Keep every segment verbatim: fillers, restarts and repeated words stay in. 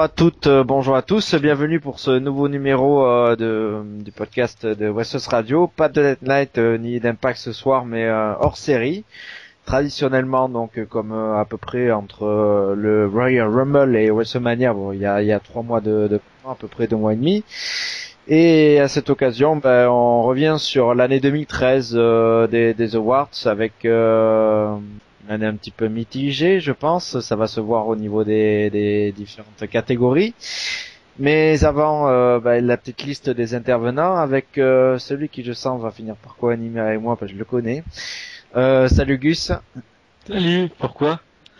à toutes, euh, bonjour à tous, bienvenue pour ce nouveau numéro euh, de, du podcast de West Coast Radio. Pas de Dead Night euh, ni d'Impact ce soir, mais euh, hors série. Traditionnellement, donc euh, comme euh, à peu près entre euh, le Royal Rumble et WrestleMania, bon, il y a, il y a trois mois de, de à peu près deux mois et demi. Et à cette occasion, ben, on revient sur l'année deux mille treize euh, des, des Awards avec euh, une année un petit peu mitigée, je pense. Ça va se voir au niveau des, des différentes catégories. Mais avant euh, ben, la petite liste des intervenants avec euh, celui qui, je sens, va finir par co-animer avec moi, parce que je le connais. Euh, salut Gus. Salut, pourquoi?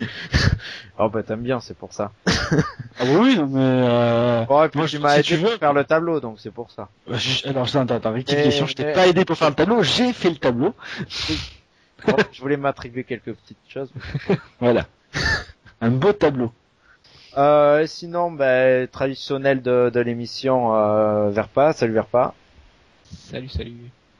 Oh bah t'aimes bien, c'est pour ça. Ah bah oui, non, mais euh... Bon, et puis moi, tu je, m'as si aidé tu pour veux... faire le tableau, donc c'est pour ça. Je- alors, attends, attends, rectification, Mais, je t'ai mais... pas aidé pour faire le tableau, j'ai fait le tableau. Oui. Bon, je voulais m'attribuer quelques petites choses. Voilà. Un beau tableau. Euh, sinon, ben, traditionnel de, de l'émission, euh, Verpa, salut Verpa. Salut, salut.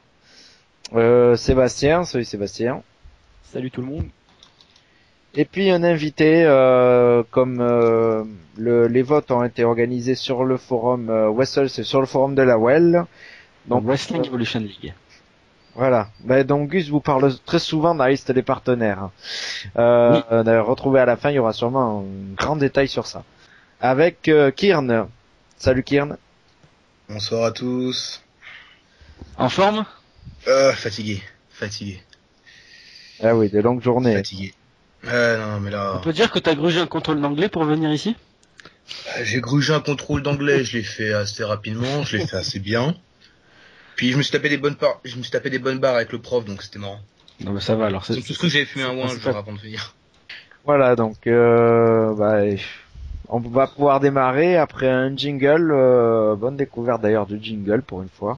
Euh, Sébastien, salut Sébastien. Salut tout le monde. Et puis un invité, euh, comme euh, le, les votes ont été organisés sur le forum euh, Wessel, c'est sur le forum de la Well. Donc, Donc Wrestling euh, Evolution League. voilà. Ben, donc Gus vous parle très souvent de la liste des partenaires. Euh, Oui. euh, retrouvé à la fin, il y aura sûrement un grand détail sur ça. Avec euh, Kieran. Salut Kieran. Bonsoir à tous. En forme? Euh, fatigué, fatigué, Ah oui, des longues journées. fatigué. Euh, non, mais là, On peut dire que t'as grugé un contrôle d'anglais pour venir ici? j'ai grugé un contrôle d'anglais, je l'ai fait assez rapidement, je l'ai fait assez bien. Puis je me suis tapé des bonnes par... je me suis tapé des bonnes barres avec le prof, donc c'était marrant. Non, mais ça va, alors Ils c'est... ont tous cru que j'avais fumé un c'est- ouin c'est un jour pas- avant de venir. Voilà, donc euh, bah, on va pouvoir démarrer après un jingle. Euh, bonne découverte d'ailleurs du jingle pour une fois.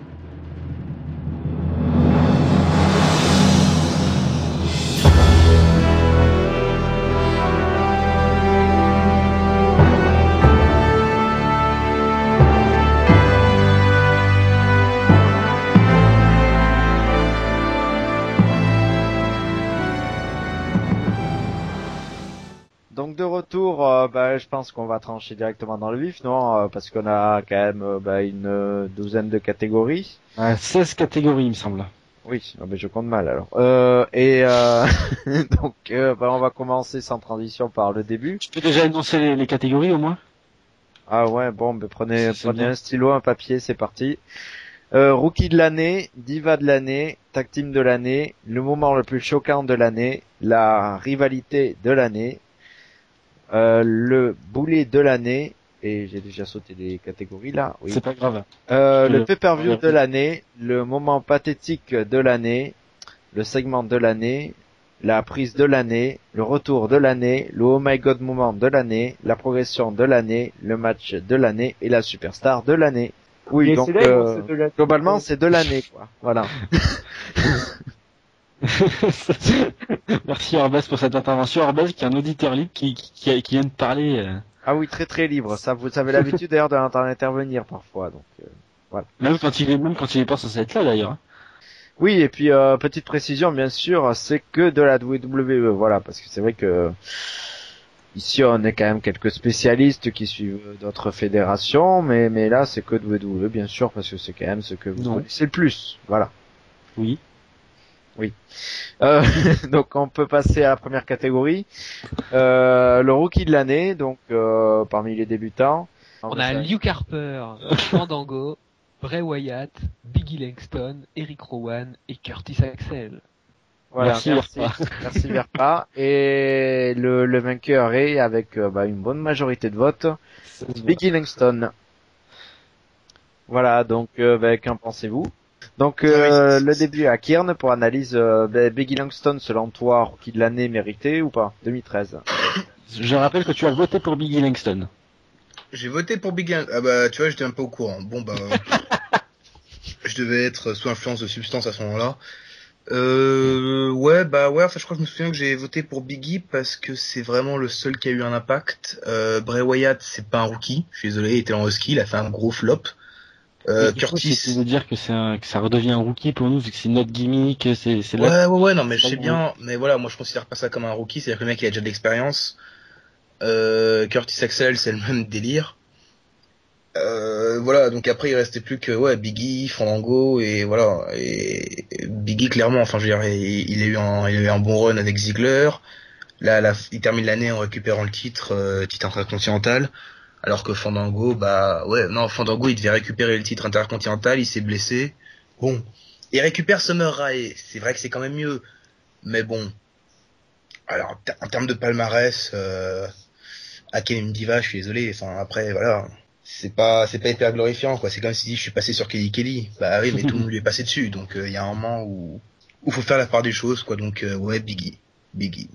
Donc de retour, euh, bah, je pense qu'on va trancher directement dans le vif, non euh, parce qu'on a quand même euh, bah, une euh, douzaine de catégories. Ouais, seize catégories, il me semble. Oui, ah, mais je compte mal alors. Euh, et euh, donc euh, bah, on va commencer sans transition par le début. Tu peux déjà énoncer les, les catégories, au moins? Ah ouais, bon, bah, prenez, C'est prenez bien. un stylo, un papier, c'est parti. Euh, rookie de l'année, diva de l'année, tag team de l'année, le moment le plus choquant de l'année, la rivalité de l'année, euh, le boulet de l'année, et j'ai déjà sauté des catégories là, oui. C'est pas grave. Euh, Je- le pay-per-view Ouais. de l'année, le moment pathétique de l'année, le segment de l'année, la prise de l'année, le retour de l'année, le oh my god moment de l'année, la progression de l'année, le match de l'année et la superstar de l'année. Oui, Les donc célèbres, euh, c'est de la- globalement c'est de l'année quoi. Voilà. Merci Orbès pour cette intervention. Orbès qui est un auditeur libre qui, qui, qui, qui vient de parler. euh, Ah oui, très très libre. Ça, vous avez l'habitude d'ailleurs de l'entendre intervenir parfois. Donc euh, Même quand il est, même quand il est pas censé être là d'ailleurs. hein. oui, et puis euh, petite précision, bien sûr, c'est que de la W W E, voilà, parce que c'est vrai que ici on est quand même quelques spécialistes qui suivent d'autres fédérations, mais mais là c'est que W W E, bien sûr, parce que c'est quand même ce que vous Non. connaissez le plus, voilà. Oui. Euh, donc on peut passer à la première catégorie, euh, le rookie de l'année, donc euh, parmi les débutants. On a Luke Harper, Fandango, Bray Wyatt, Biggie Langston, Eric Rowan et Curtis Axel. Voilà, Merci, merci, Verpa. merci Verpa. Et le, le vainqueur est, avec euh, bah, une bonne majorité de votes, Biggie Langston. Voilà, donc euh, bah, qu'en pensez-vous? Donc euh, le début à Kiern pour analyse, euh, bah, Biggie Langston selon toi, rookie de l'année mérité ou pas? deux mille treize. Je rappelle que tu as voté pour Biggie Langston. J'ai voté pour Big Lang. Ah bah, tu vois, j'étais un peu au courant. Bon bah, je devais être sous influence de substance à ce moment-là. Euh, ouais, bah ouais, enfin je crois que je me souviens que j'ai voté pour Biggie parce que c'est vraiment le seul qui a eu un impact. Euh, Bray Wyatt, c'est pas un rookie, je suis désolé, il était en husky, il a fait un gros flop. Euh, Et du coup, Curtis... c'est de dire que c'est un, que ça redevient un rookie pour nous, vu que c'est notre gimmick, c'est, c'est là. Ouais, ouais, ouais, non mais je Pas sais le bien, mais voilà, moi je considère pas ça comme un rookie, c'est-à-dire que le mec il a déjà de l'expérience. Euh, Curtis Axel, c'est le même délire. Euh, voilà, donc après il restait plus que ouais Biggie, Fandango et voilà et Biggie clairement, enfin je veux dire, il, il a eu un il a eu un bon run avec Ziggler. Là, là il termine l'année en récupérant le titre euh, titre intercontinental, alors que Fandango bah ouais non Fandango il devait récupérer le titre intercontinental, il s'est blessé. Bon, il récupère Summer Rae, c'est vrai que c'est quand même mieux, mais bon. Alors en, ter- en termes de palmarès, euh, Hakeem Diva, je suis désolé. Enfin après voilà. C'est pas c'est pas hyper glorifiant quoi, c'est comme si je suis passé sur Kelly Kelly, bah oui mais tout le monde lui est passé dessus, donc il euh, y a un moment où où faut faire la part des choses quoi, donc euh, ouais Biggie Biggie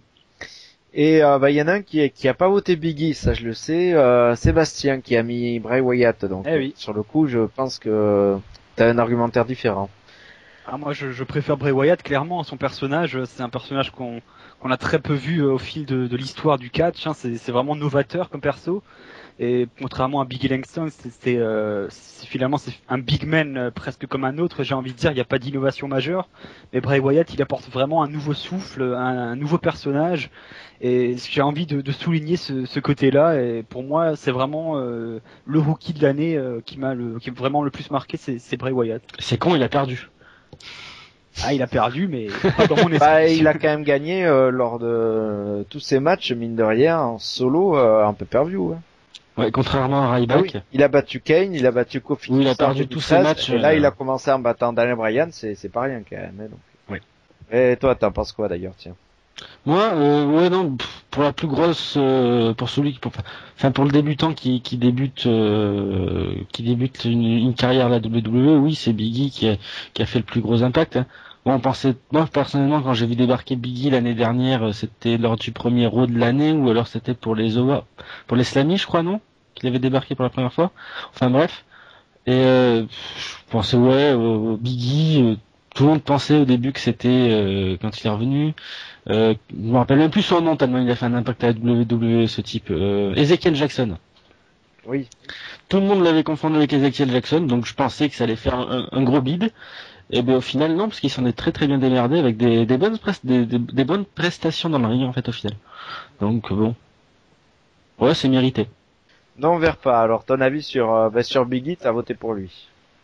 Et euh, bah il y en a un qui qui a pas voté Biggie, ça je le sais, euh, Sébastien qui a mis Bray Wyatt, donc Eh oui. sur le coup je pense que t'as un argumentaire différent. Ah, moi, je, je préfère Bray Wyatt, clairement. Son personnage, c'est un personnage qu'on qu'on a très peu vu euh, au fil de, de l'histoire du catch. Hein. C'est, c'est vraiment novateur comme perso. Et contrairement à Biggie Langston, c'est, c'est, euh, c'est finalement c'est un big man euh, presque comme un autre. J'ai envie de dire, il n'y a pas d'innovation majeure. Mais Bray Wyatt, il apporte vraiment un nouveau souffle, un, un nouveau personnage. Et j'ai envie de, de souligner ce, ce côté-là. Et pour moi, c'est vraiment euh, le rookie de l'année euh, qui m'a le, qui m'a vraiment le plus marqué, c'est, c'est Bray Wyatt. C'est con, il a perdu. Ah, il a perdu, mais pas dans mon esprit. Bah, il a quand même gagné euh, lors de tous ses matchs, mine de rien, en solo, euh, en pay-per-view. Hein. Ouais, contrairement à Ryback. Ah oui, il a battu Kane, il a battu Kofi. Oui, il a perdu tous ses matchs. Et là, euh... il a commencé en battant Daniel Bryan, c'est c'est pas rien quand même. Hein, donc. Oui. Et toi, t'en penses quoi d'ailleurs, tiens? Moi, euh, ouais, non, pff, pour la plus grosse, euh, pour celui qui, pour, enfin, pour le débutant qui, qui débute, euh, qui débute une, une carrière à la W W E, oui, c'est Biggie qui a, qui a fait le plus gros impact. Hein. Bon, on pensait, moi, personnellement, quand j'ai vu débarquer Biggie l'année dernière, c'était lors du premier Raw de l'année, ou alors c'était pour les O A, pour les Slammy, je crois, non? Qu'il avait débarqué pour la première fois. Enfin, bref. Et, euh, je pensais, ouais, euh, Biggie, euh, tout le monde pensait au début que c'était, euh, quand il est revenu, Euh, je me rappelle même plus son nom tellement il a fait un impact à la W W E ce type. Euh, Ezekiel Jackson. Oui. Tout le monde l'avait confondu avec Ezekiel Jackson, donc je pensais que ça allait faire un, un gros bid. Et ben au final non, parce qu'il s'en est très très bien démerdé avec des, des bonnes pres- des, des, des bonnes prestations dans le ring en fait au final. Donc bon, ouais c'est mérité. Non, vers pas. Alors, ton avis sur euh, bah, sur Biggie, t'as voté pour lui.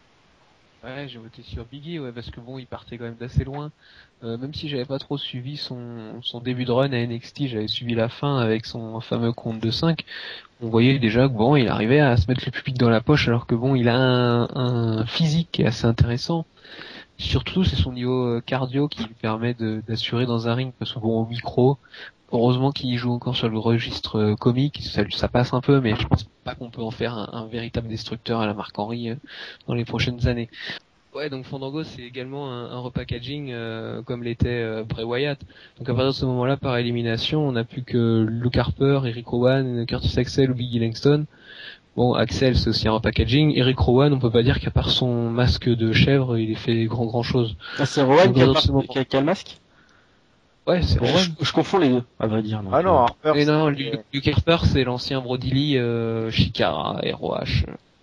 Ouais, j'ai voté sur Biggie, ouais, parce que bon, il partait quand même d'assez loin. Euh, même si j'avais pas trop suivi son, son début de run à N X T, j'avais suivi la fin avec son fameux compte de cinq. On voyait déjà que bon, il arrivait à se mettre le public dans la poche, alors que bon, il a un, un physique qui est assez intéressant. Surtout, c'est son niveau euh, cardio qui lui permet de, d'assurer dans un ring, parce que bon, au micro, heureusement qu'il joue encore sur le registre euh, comique, ça, lui- ça passe un peu, mais je pense pas qu'on peut en faire un, un véritable destructeur à la Marc Henry euh, dans les prochaines années. Ouais, donc Fandango, c'est également un, un repackaging euh, comme l'était euh, Bray Wyatt. Donc à partir de ce moment-là, par élimination, on n'a plus que Luke Harper, Eric Rowan, Curtis Axel ou Biggie Langston. Bon, Axel, c'est aussi un repackaging. Eric Rowan, on peut pas dire qu'à part son masque de chèvre, il ait fait grand grand chose. Ah, c'est Rowan Donc, qui a, dans pas- ce moment- qui a- qui a le masque. Ouais, c'est Rowan. Je, je confonds les deux, à vrai dire. donc, Ah non, euh, Harper. Mais non, c'est- Luke Luke Harper, c'est l'ancien Brody Lee, euh, Shikara, R O H.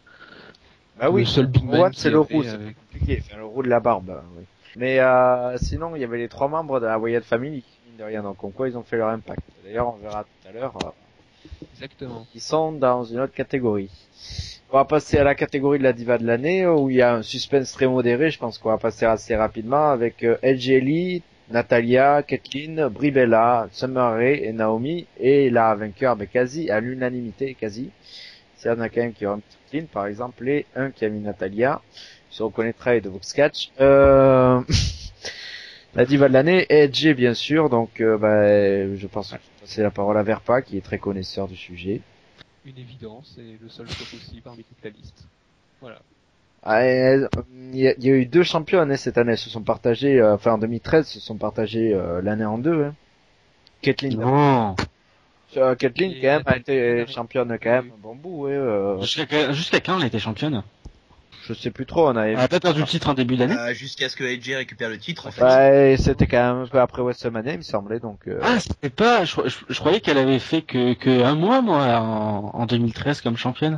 Bah oui. Le seul big man Rowan, qui c'est le avait roux, c'est avec- compliqué. Enfin, le roux de la barbe. euh, Oui. Mais euh, sinon, il y avait les trois membres de la Wyatt Family, mine de rien. Donc, en quoi ils ont fait leur impact. D'ailleurs, on verra tout à l'heure. Euh, Exactement. Ils sont dans une autre catégorie. On va passer à la catégorie de la diva de l'année, où il y a un suspense très modéré. Je pense qu'on va passer assez rapidement avec euh, Edge Ellie, Natalia, Kathleen, Brie Bella, Summer Rae et Naomi. Et la vainqueur, ben, quasi à l'unanimité, quasi. Il y en a quand même qui ont Kathleen, par exemple, et un qui a mis Natalia. Je reconnaîtrai de Vox Catch. Euh... La diva de l'année, Edge, bien sûr. Donc, euh, ben, je pense que je vais passer la parole à Verpa, qui est très connaisseur du sujet. Une évidence et le seul choix aussi parmi toute la liste. Voilà. Ah, euh, Il y, a, il y a eu deux championnes hein, cette année, elles se sont partagées, euh, enfin en deux mille treize, se sont partagées euh, l'année en deux. Hein. Kathleen, Non. euh, Kathleen Et quand même a Natalia, été elle a- championne quand même un bon bout. Ouais, euh, Jusqu'à jusqu'à quand elle était championne? je sais plus trop, on avait. Elle a pas perdu le titre en début d'année. Euh, jusqu'à ce que A J récupère le titre en fait. Bah, et c'était quand même un peu après WrestleMania, il me semblait donc. Euh... Ah, c'était pas. Je, je, je croyais qu'elle avait fait que, que un mois, moi, en, en deux mille treize comme championne.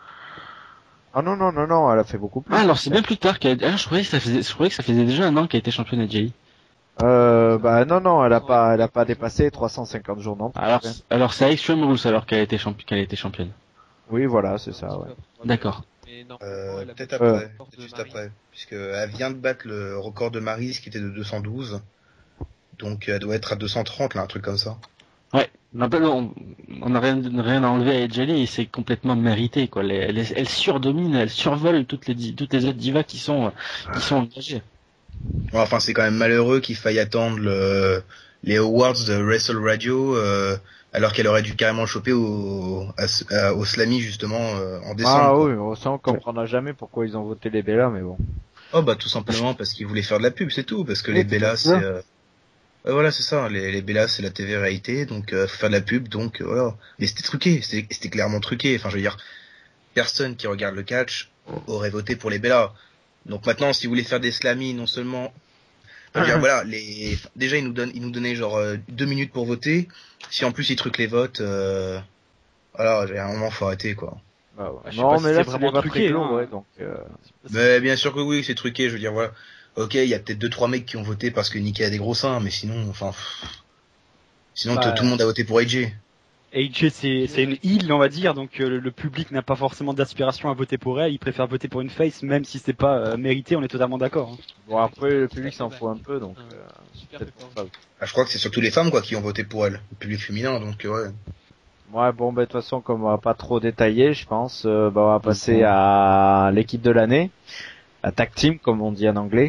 Ah non non non non, elle a fait beaucoup plus. Ah, alors c'est bien plus tard qu'elle. Ah, je croyais que ça faisait. Je croyais que ça faisait déjà un an qu'elle était championne à J I. Euh, bah non non, elle a pas, elle a pas dépassé trois cent cinquante jours non. Alors, alors c'est à Extreme Rules alors qu'elle a été champi- qu'elle a été championne. Oui voilà, c'est ça. Ouais. D'accord. Mais normalement, Euh, elle a peut-être battu Euh, le après, record peut-être de juste Maryse. après, puisque elle vient de battre le record de Maryse qui était de deux cent douze, donc elle doit être à deux cent trente là, un truc comme ça. Ouais. Non, bah, non, on n'a rien, rien à enlever à Edge Lee et c'est complètement mérité quoi. Elle, elle, elle surdomine, elle survole toutes les di- toutes les autres divas qui sont qui sont engagées. Ouais, enfin, c'est quand même malheureux qu'il faille attendre le, les awards de Wrestle Radio, euh, alors qu'elle aurait dû carrément le choper au, à, à- au Slammy justement euh, en décembre. Ah Quoi. oui, on sent qu'on comprendra jamais pourquoi ils ont voté les Bella, mais bon. Oh bah tout simplement parce qu'ils voulaient faire de la pub, c'est tout, parce que Oui, les c'est Bellas pour ça. c'est euh, ouais, voilà c'est ça, les, les Bellas c'est la T V réalité, donc euh, faut faire de la pub, donc euh, voilà. Mais c'était truqué, c'était c'était clairement truqué. Enfin je veux dire, personne qui regarde le catch aurait voté pour les Bellas. Donc maintenant si vous voulez faire des Slammy, non seulement je veux dire, voilà, les, déjà, ils nous donnent, ils nous donnaient genre euh, deux minutes pour voter. Si en plus ils truquent les votes, euh, voilà, j'ai un moment, faut arrêter, quoi. Bah, ouais. Je sais Non pas si mais c'est là c'est vraiment des votes truqué, réglo, hein. ouais, donc. Euh... Mais bien sûr que oui, c'est truqué, je veux dire, voilà. Ok, il y a peut-être deux, trois mecs qui ont voté parce que Nikki a des gros seins, mais sinon, enfin, pff, sinon, Bah, tout le monde a voté pour A J. A J c'est c'est une île on va dire, donc euh, le, le public n'a pas forcément d'aspiration à voter pour elle, il préfère voter pour une face même si c'est pas euh, mérité, on est totalement d'accord. Hein. Bon après le public s'en fout un peu, donc. Euh... Super peut-être pour pay-per-view. ça. Ah, je crois que c'est surtout les femmes, quoi, qui ont voté pour elle. Le public féminin, donc, euh, ouais. Ouais bon bah de toute façon comme on va pas trop détailler, je pense, euh, bah on va passer à l'équipe de l'année, la tag team comme on dit en anglais,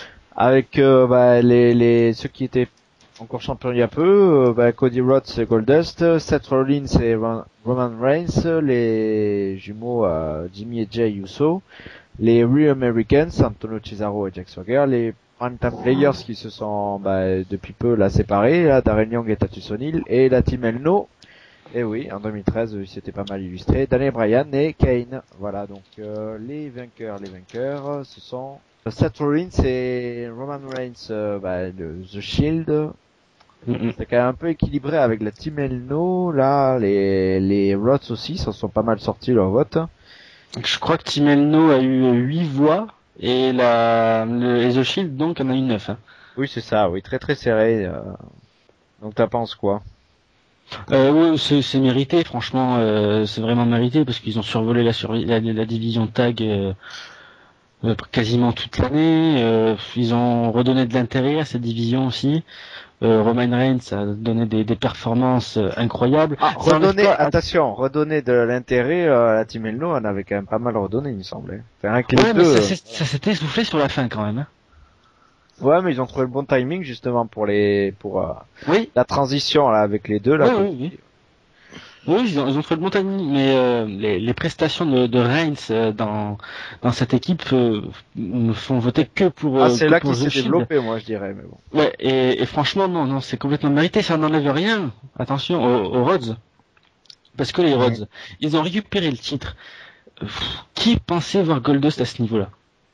avec euh, bah, les les ceux qui étaient encore champions il y a peu, euh, bah, Cody Rhodes et Goldust, Seth Rollins et Ron- Roman Reigns, les jumeaux euh, Jimmy et Jay Uso, les Real Americans, Antonio Cesaro et Jack Swagger, les Primetime Players qui se sont bah, depuis peu là séparés, là, Darren Young et Titus O'Neil, et la team El No. Et oui, en deux mille treize, il s'était pas mal illustré. Daniel Bryan et Kane. Voilà, donc euh, les vainqueurs, les vainqueurs, ce sont Seth Rollins et Roman Reigns, euh, bah, le The Shield. Mm-mm. C'est quand même un peu équilibré avec la Team Elno. Là, les les Rods aussi, ça sont pas mal sortis leur vote. Je crois que Team Elno a eu huit voix et la le et The Shield donc en a eu neuf. Hein. Oui, c'est ça. Oui, très très serré. Euh... Donc, t'en penses quoi? Euh, ouais, c'est, c'est mérité, franchement, euh, c'est vraiment mérité parce qu'ils ont survolé la, survi- la, la division tag euh, euh, quasiment toute l'année. Euh, ils ont redonné de l'intérêt à cette division aussi. Euh, Roman Reigns a donné des, des performances euh, incroyables. Ah, Ça enlève redonner, pas- attention, redonner de l'intérêt euh, à la Team Elno, on avait quand même pas mal redonné, il me semblait. Enfin, un que les Ouais, mais deux. ça, euh, s'est- ça s'était essoufflé sur la fin quand même. Hein. Ouais, mais ils ont trouvé le bon timing justement pour les pour euh, Oui, la transition là avec les deux là. oui, comme- oui, oui. Oui, ils ont, ils ont trouvé le bon timing, mais euh, les, les prestations de, de Reigns euh, dans dans cette équipe euh, ne font voter que pour Ah, euh, c'est que là pour qu'il The s'est Shield. développé, moi je dirais, mais bon. Ouais, et, et franchement, non, non, c'est complètement mérité, ça n'enlève rien. Attention aux, aux Rhodes. Parce que les Rhodes, ils ont récupéré le titre. Euh, pff, qui pensait voir Goldust à ce niveau-là?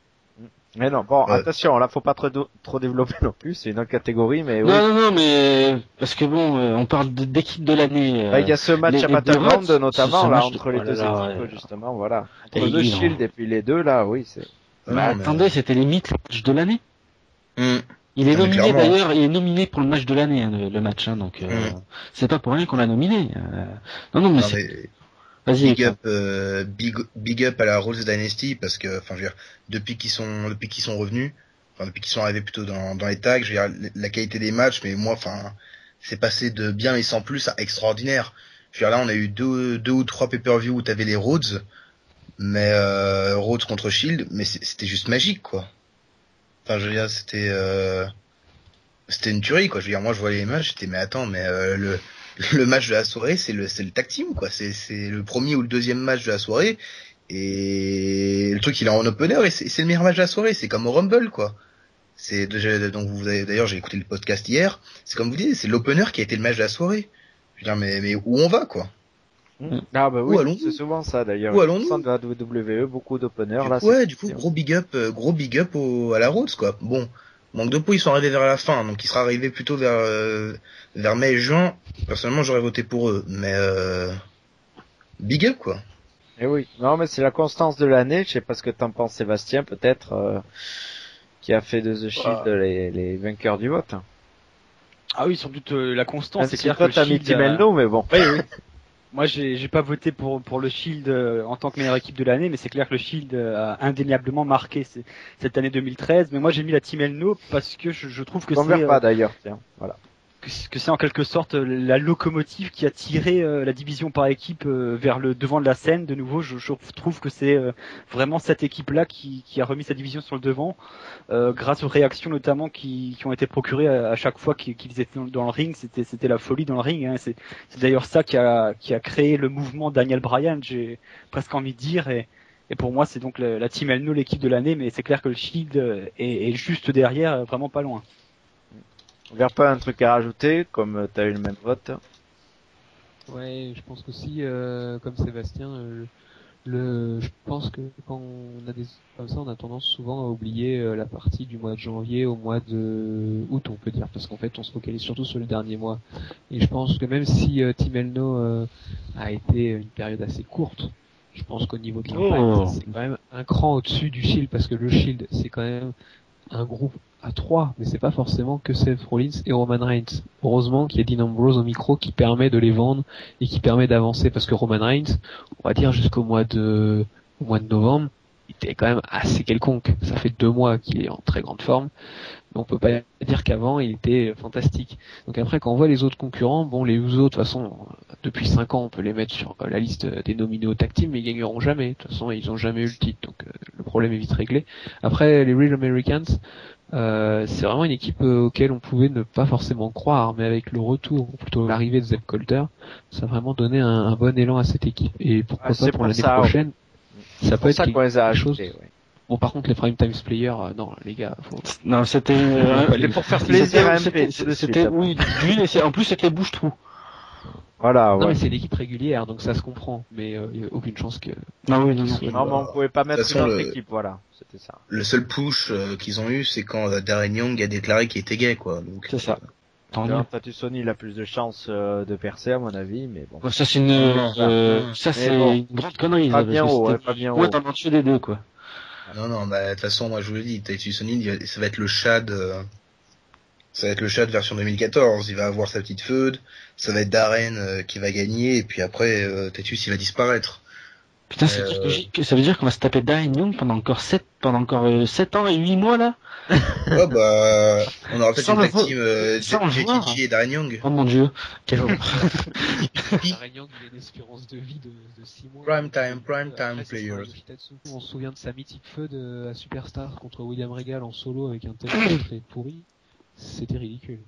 Mais non, bon, Ouais. attention, là faut pas trop trop développer non plus, c'est une autre catégorie, mais oui. Non, non, non, mais parce que bon, euh, on parle de- d'équipe de l'année. euh, Bah, il y a ce match les- à les deux Battleground Rhodes, notamment ce- ce là match de- entre les oh là deux là, équipes ouais. justement, voilà. Et Entre The ils ont- Shield et puis les deux là, oui, c'est. Ah Bah, non, mais- attendez, c'était limite le match de l'année. Hum. Il est Non, mais nominé clairement. d'ailleurs, il est nominé pour le match de l'année, hein, le, le match, hein, donc euh, Mm. c'est pas pour rien qu'on l'a nominé. euh. Non, non, mais Non, c'est. mais Vas-y. big up, euh, big, big up à la Rose Dynasty parce que, enfin, je veux dire, depuis qu'ils sont, depuis qu'ils sont revenus, enfin, depuis qu'ils sont arrivés plutôt dans, dans les tags, je veux dire, la qualité des matchs, mais moi, enfin, c'est passé de bien mais sans plus à extraordinaire. Je veux dire, là, on a eu deux, deux ou trois pay-per-view où t'avais les Rhodes, mais euh, Rhodes contre Shield, mais c'est- c'était juste magique, quoi. Enfin, je veux dire, c'était, euh, c'était une tuerie, quoi. Je veux dire, moi, je voyais les matchs, j'étais, mais attends, mais euh, le, le match de la soirée, c'est le, c'est le tag team, quoi. C'est, c'est le premier ou le deuxième match de la soirée. Et le truc, il est en opener et c'est, c'est le meilleur match de la soirée. C'est comme au Rumble, quoi. C'est déjà, donc vous avez, d'ailleurs, j'ai écouté le podcast hier. C'est comme vous dites, c'est l'opener qui a été le match de la soirée. Je veux dire, mais, mais où on va, quoi? Ah bah oui, Où allons-nous c'est souvent ça d'ailleurs. Où allons-nous Au sein de la W W E, beaucoup d'openers Du là. coup, ouais, c'est- du coup, gros big up, euh, gros big up au, à la Rhodes, quoi. Bon. Manque de peau, ils sont arrivés vers la fin, donc il sera arrivé plutôt vers, euh, vers mai et juin. Personnellement, j'aurais voté pour eux, mais, euh, big up, quoi. Eh oui. Non mais c'est la constance de l'année. Je sais pas ce que t'en penses, Sébastien, peut-être. Euh... qui a fait de The Shield Ah. les, les vainqueurs du vote. Ah oui, sans doute euh, la constance. Même C'est si clair toi que t'as le mis Shield, Team euh, Elno, mais bon. Oui, oui. Moi, j'ai j'ai pas voté pour pour le Shield euh, en tant que meilleure équipe de l'année, mais c'est clair que le Shield euh, a indéniablement marqué c- cette année deux mille treize. Mais moi, j'ai mis la Team Elno parce que je, je trouve que Convert c'est euh, pas d'ailleurs, tiens. Voilà. que c'est que c'est en quelque sorte euh, la locomotive qui a tiré euh, la division par équipe euh, vers le devant de la scène. De nouveau, je, je trouve que c'est euh, vraiment cette équipe-là qui, qui a remis sa division sur le devant, euh, grâce aux réactions notamment qui, qui ont été procurées à, à chaque fois qu'ils qu'ils étaient dans, dans le ring. C'était c'était la folie dans le ring. Hein. C'est c'est d'ailleurs ça qui a qui a créé le mouvement Daniel Bryan. J'ai presque envie de dire. Et, et pour moi, c'est donc la, la Team Elno l'équipe de l'année, mais c'est clair que le Shield euh, est, est juste derrière, euh, vraiment pas loin. Convert pas un truc à rajouter, comme euh, t'as eu le même vote. Ouais, je pense qu'aussi, euh, comme Sébastien, euh, le, je pense que quand on a des comme ça, on a tendance souvent à oublier euh, la partie du mois de janvier au mois de août, on peut dire, parce qu'en fait, on se focalise surtout sur le dernier mois. Et je pense que même si euh, Team Elno euh, a été une période assez courte, je pense qu'au niveau de l'impact, Oh. c'est quand même un cran au-dessus du Shield, parce que le Shield, c'est quand même un groupe à trois, mais c'est pas forcément que Seth Rollins et Roman Reigns. Heureusement qu'il y a Dean Ambrose au micro qui permet de les vendre et qui permet d'avancer, parce que Roman Reigns, on va dire jusqu'au mois de au mois de novembre, il était quand même assez quelconque. Ça fait deux mois qu'il est en très grande forme, mais on peut pas dire qu'avant il était fantastique. Donc après, quand on voit les autres concurrents, bon, les Usos, de toute façon, depuis cinq ans, on peut les mettre sur la liste des nominés au tag team, mais ils gagneront jamais. De toute façon, ils ont jamais eu le titre, donc euh, le problème est vite réglé. Après, les Real Americans, euh, c'est vraiment une équipe euh, auquel on pouvait ne pas forcément croire, mais avec le retour, ou plutôt l'arrivée de Zeb Coulter, ça a vraiment donné un, un bon élan à cette équipe. Et pourquoi Ah, pas c'est pour pour l'année ça, prochaine, C'est ça pour peut être ça qu'on les a quelque chose. ajoutés, ouais. Bon, par contre, les Prime Time Players, euh, non, les gars, faut... Non, c'était. euh, C'est pour faire plaisir à M P, c'était- tout de C'était, suite. oui, lui, et c'est- en plus c'était bouche-trou. Voilà, Non, ouais. mais c'est une équipe régulière, donc ça se comprend, mais euh, il y a aucune chance que... Non, oui, non, non. soit- Non, mais on pouvait pas mettre De toute une façon, autre le- équipe, voilà. C'était ça. Le seul push euh, qu'ils ont eu, c'est quand euh, Darren Young a déclaré qu'il était gay, quoi. Donc, C'est ça. Tant mieux. D'ailleurs, Tatu Sony, il a plus de chances euh, de percer, à mon avis, mais bon. Bon, ça c'est une, euh, ça Mais c'est bon. une grande connerie. Pas ça, bien parce que haut, c'était ouais, pas bien moins haut. talentueux des deux, quoi. Non, non, bah, de toute façon, moi, je vous l'ai dit, Titus O'Neil, ça va être le Shad, euh, ça va être le Shad version deux mille quatorze. Il va avoir sa petite feud, ça va être Darren euh, qui va gagner, et puis après, euh, Titus, il va disparaître. Putain, ça, veut Euh, dire que j'ai- que ça veut dire qu'on va se taper Darren Young pendant encore sept, pendant encore euh, sept ans et huit mois, là? Ouais, bah, on aura peut-être Sans une le tag vo- team euh, sans le J voir. T G et Darren Young. Oh mon dieu. Quelle horreur. Darren Young, il a une espérance de vie de, de six mois. Prime time, prime Après, time ce sera players. Yoshitatsu. On se souvient de sa mythique feud à Superstar contre William Regal en solo avec un tel très pourri. C'était ridicule.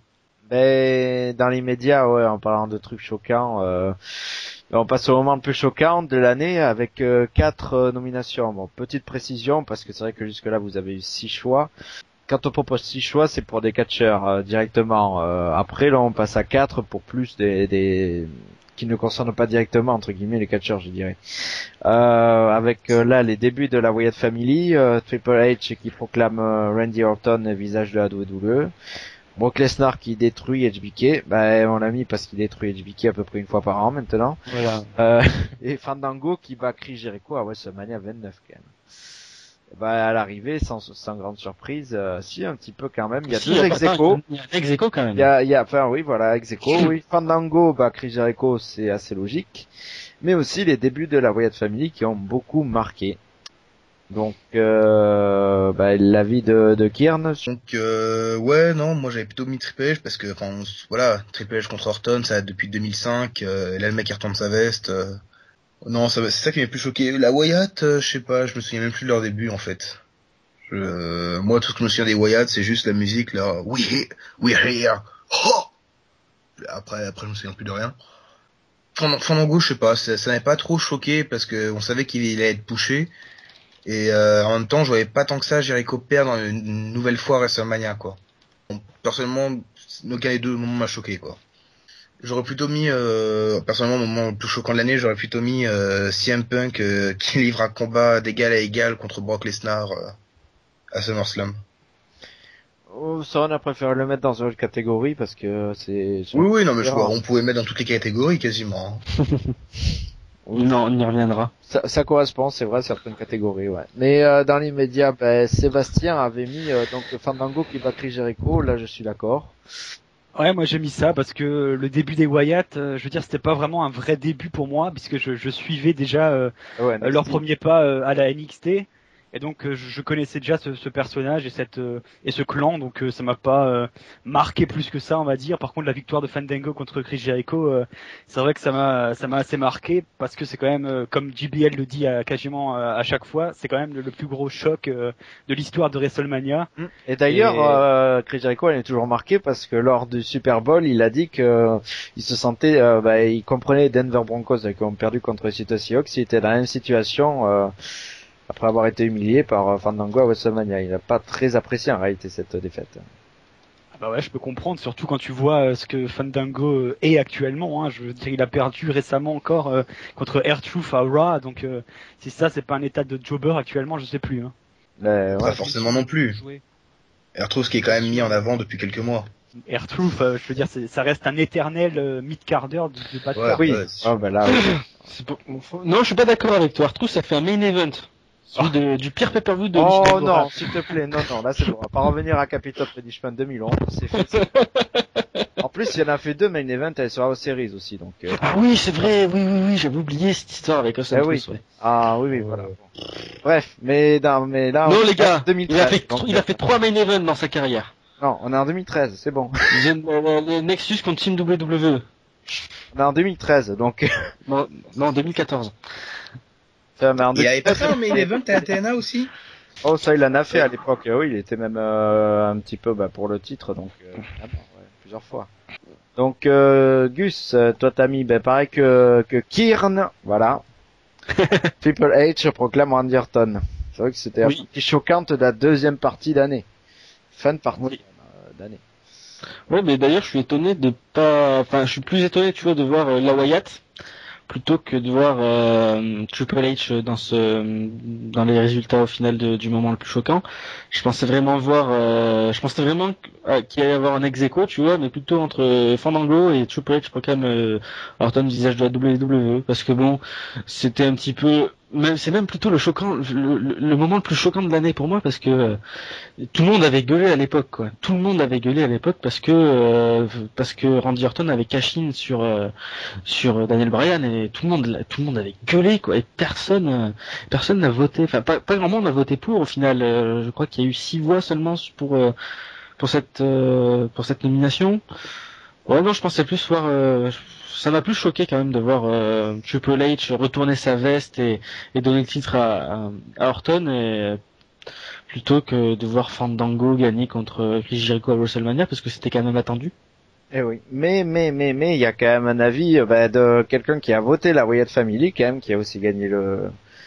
Ben, dans l'immédiat, ouais, en parlant de trucs choquants, euh, on passe au moment le plus choquant de l'année avec euh, quatre euh, nominations. Bon, petite précision, parce que c'est vrai que jusque-là, vous avez eu six choix. Quand on propose six choix, c'est pour des catcheurs euh, directement. Euh, après, là, on passe à quatre pour plus des, des qui ne concernent pas directement, entre guillemets, les catcheurs, je dirais. Euh, avec euh, là les débuts de la Wyatt Family, euh, Triple H qui proclame euh, Randy Orton visage de la W W E. Brock Lesnar qui détruit H B K, bah mon ami parce qu'il détruit H B K à peu près une fois par an maintenant. Voilà. Euh, et Fandango qui bat Chris Jericho à WrestleMania vingt-neuf quand même. Et bah à l'arrivée, sans, sans grande surprise, euh, si un petit peu quand même, il y a Si, deux attends, ex-aequo. Il y a un ex-aequo quand même. Il y a, il y a, enfin oui voilà ex-aequo, oui. Fandango bat Chris Jericho, c'est assez logique. Mais aussi les débuts de la Wyatt Family qui ont beaucoup marqué. Donc, euh, bah, l'avis de, de Kieran. Donc, euh, ouais, non, moi, j'avais plutôt mis Triple H parce que, enfin, on s- voilà, Triple H contre Orton, ça date depuis deux mille cinq, euh, et là, le mec, il retourne sa veste, euh, non, ça, c'est ça qui m'a plus choqué. La Wyatt, euh, je sais pas, je me souviens même plus de leur début, en fait. Je, euh, moi, tout ce que je me souviens des Wyatt, c'est juste la musique, là, we here, we here, oh! Après, après, je me souviens plus de rien. Fand- Fandango, je sais pas, ça, ça m'avait pas trop choqué parce que on savait qu'il allait être poussé. Et euh, en même temps, je voyais pas tant que ça Jericho perdre une, une nouvelle fois à WrestleMania, quoi. Bon, personnellement, aucun des deux moments m'a choqué, quoi. J'aurais plutôt mis, euh, personnellement, le moment le plus choquant de l'année, j'aurais plutôt mis euh, C M Punk euh, qui livre un combat d'égal à égal contre Brock Lesnar euh, à SummerSlam. Oh, ça, on a préféré le mettre dans une autre catégorie parce que c'est... Oui, oui, non, mais je différent. vois, on pouvait mettre dans toutes les catégories quasiment. Hein. Non, on y reviendra. Ça, ça correspond, c'est vrai, à certaines catégories, ouais. Mais euh, dans l'immédiat, ben, Sébastien avait mis euh, donc Fandango qui bat Chris Jericho. Là, je suis d'accord. Ouais, moi j'ai mis ça parce que le début des Wyatt, euh, je veux dire, c'était pas vraiment un vrai début pour moi puisque je, je suivais déjà euh, Ouais, euh, leur premier pas euh, à la N X T et donc euh, je, je connaissais déjà ce, ce personnage et cette euh, et ce clan, donc euh, ça m'a pas euh, marqué plus que ça, on va dire. Par contre, la victoire de Fandango contre Chris Jericho, euh, c'est vrai que ça m'a ça m'a assez marqué parce que c'est quand même euh, comme J B L le dit à, quasiment euh, à chaque fois, c'est quand même le, le plus gros choc euh, de l'histoire de WrestleMania. Et d'ailleurs, Et- euh, Chris Jericho, elle est toujours marqué parce que lors du Super Bowl, il a dit que euh, il se sentait, euh, bah, il comprenait les Denver Broncos qui ont perdu contre les Seattle Seahawks. Il était dans la même situation euh, après avoir été humilié par euh, Fandango à WrestleMania. Il n'a pas très apprécié en réalité cette défaite. Ah bah ouais, je peux comprendre, surtout quand tu vois euh, ce que Fandango euh, est actuellement. Hein. Je veux dire, il a perdu récemment encore euh, contre R-Truth à Raw, donc euh, si ça, c'est pas un état de jobber actuellement, je sais plus. Hein. Mais, Pas ouais. forcément non plus. Jouer. Et retrouve ce qui est quand même mis en avant depuis quelques mois. R-Truth, euh, je veux dire, c'est- ça reste un éternel euh, mid-carder de, de bas de Ouais, carte. Oui. ouais, c'est sûr. Oh, bah là, oui. C'est pour- Non, je suis pas d'accord avec toi. Arthur, ça fait un main event. Celui de- du pire pay-per-view de Oh l'histoire. non, s'il te plaît, non, non, là c'est bon. On va pas revenir à Capitol Punishment deux mille onze, c'est fait. c'est fait. En plus, il y en a fait deux main event et sur House Series aussi, donc. Euh... Ah oui, c'est vrai, oui, oui, oui, j'avais oublié cette histoire avec Austin Eh oui. Truth, ouais. Ah oui, oui, Euh, voilà. Bon. Bref, mais non, mais là. Non, on les est gars, en deux mille treize, il a fait, donc, tr- il a fait trois main events dans sa carrière. Non, on est en deux mille treize, c'est bon. Il vient de- euh, le Nexus contre Team W W E. On est en deux mille treize, donc. Non, non, deux mille quatorze. Ça, mais en Il avait pas fait deux mille treize, un main event à T N A aussi? Oh, ça, il en a fait à l'époque. Oui, il était même euh, un petit peu bah, pour le titre, donc euh, ah bon, ouais, plusieurs fois. Donc, euh, Gus, euh, toi t'as mis, ben pareil que que Kieran, voilà. Triple H proclame Randy Orton. C'est vrai que c'était Oui. un petit choquante de la deuxième partie d'année, fin de partie Oui. euh, d'année. Ouais, mais d'ailleurs, je suis étonné de pas, enfin, je suis plus étonné, tu vois, de voir euh, la Wyatt plutôt que de voir euh, Triple H dans ce, dans les résultats au final de- du moment le plus choquant. Je pensais vraiment voir, euh, je pensais vraiment qu'- euh, qu'il allait y avoir un ex-aequo, tu vois, mais plutôt entre Fandango et Triple H proclame euh, Orton visage de la W W E, parce que bon, c'était un petit peu, même c'est même plutôt le choquant, le, le- le moment le plus choquant de l'année pour moi, parce que euh, tout le monde avait gueulé à l'époque, quoi. Tout le monde avait gueulé à l'époque parce que euh, parce que Randy Orton avait cash in sur euh, sur Daniel Bryan et tout le monde tout le monde avait gueulé, quoi. Et personne euh, personne n'a voté, enfin pas pas grand monde n'a voté pour au final. Euh, je crois qu'il y a eu six voix seulement pour euh, pour cette euh, pour cette nomination. Ouais, non, je pensais plus voir. Euh, ça m'a plus choqué quand même de voir euh, Triple H retourner sa veste et, et donner le titre à, à, à Orton et plutôt que de voir Fandango gagner contre Chris Jericho à WrestleMania parce que c'était quand même attendu. Eh oui. Mais, mais, mais, mais, il y a quand même un avis euh, bah, de quelqu'un qui a voté la Wyatt Family, quand même, qui a aussi gagné le,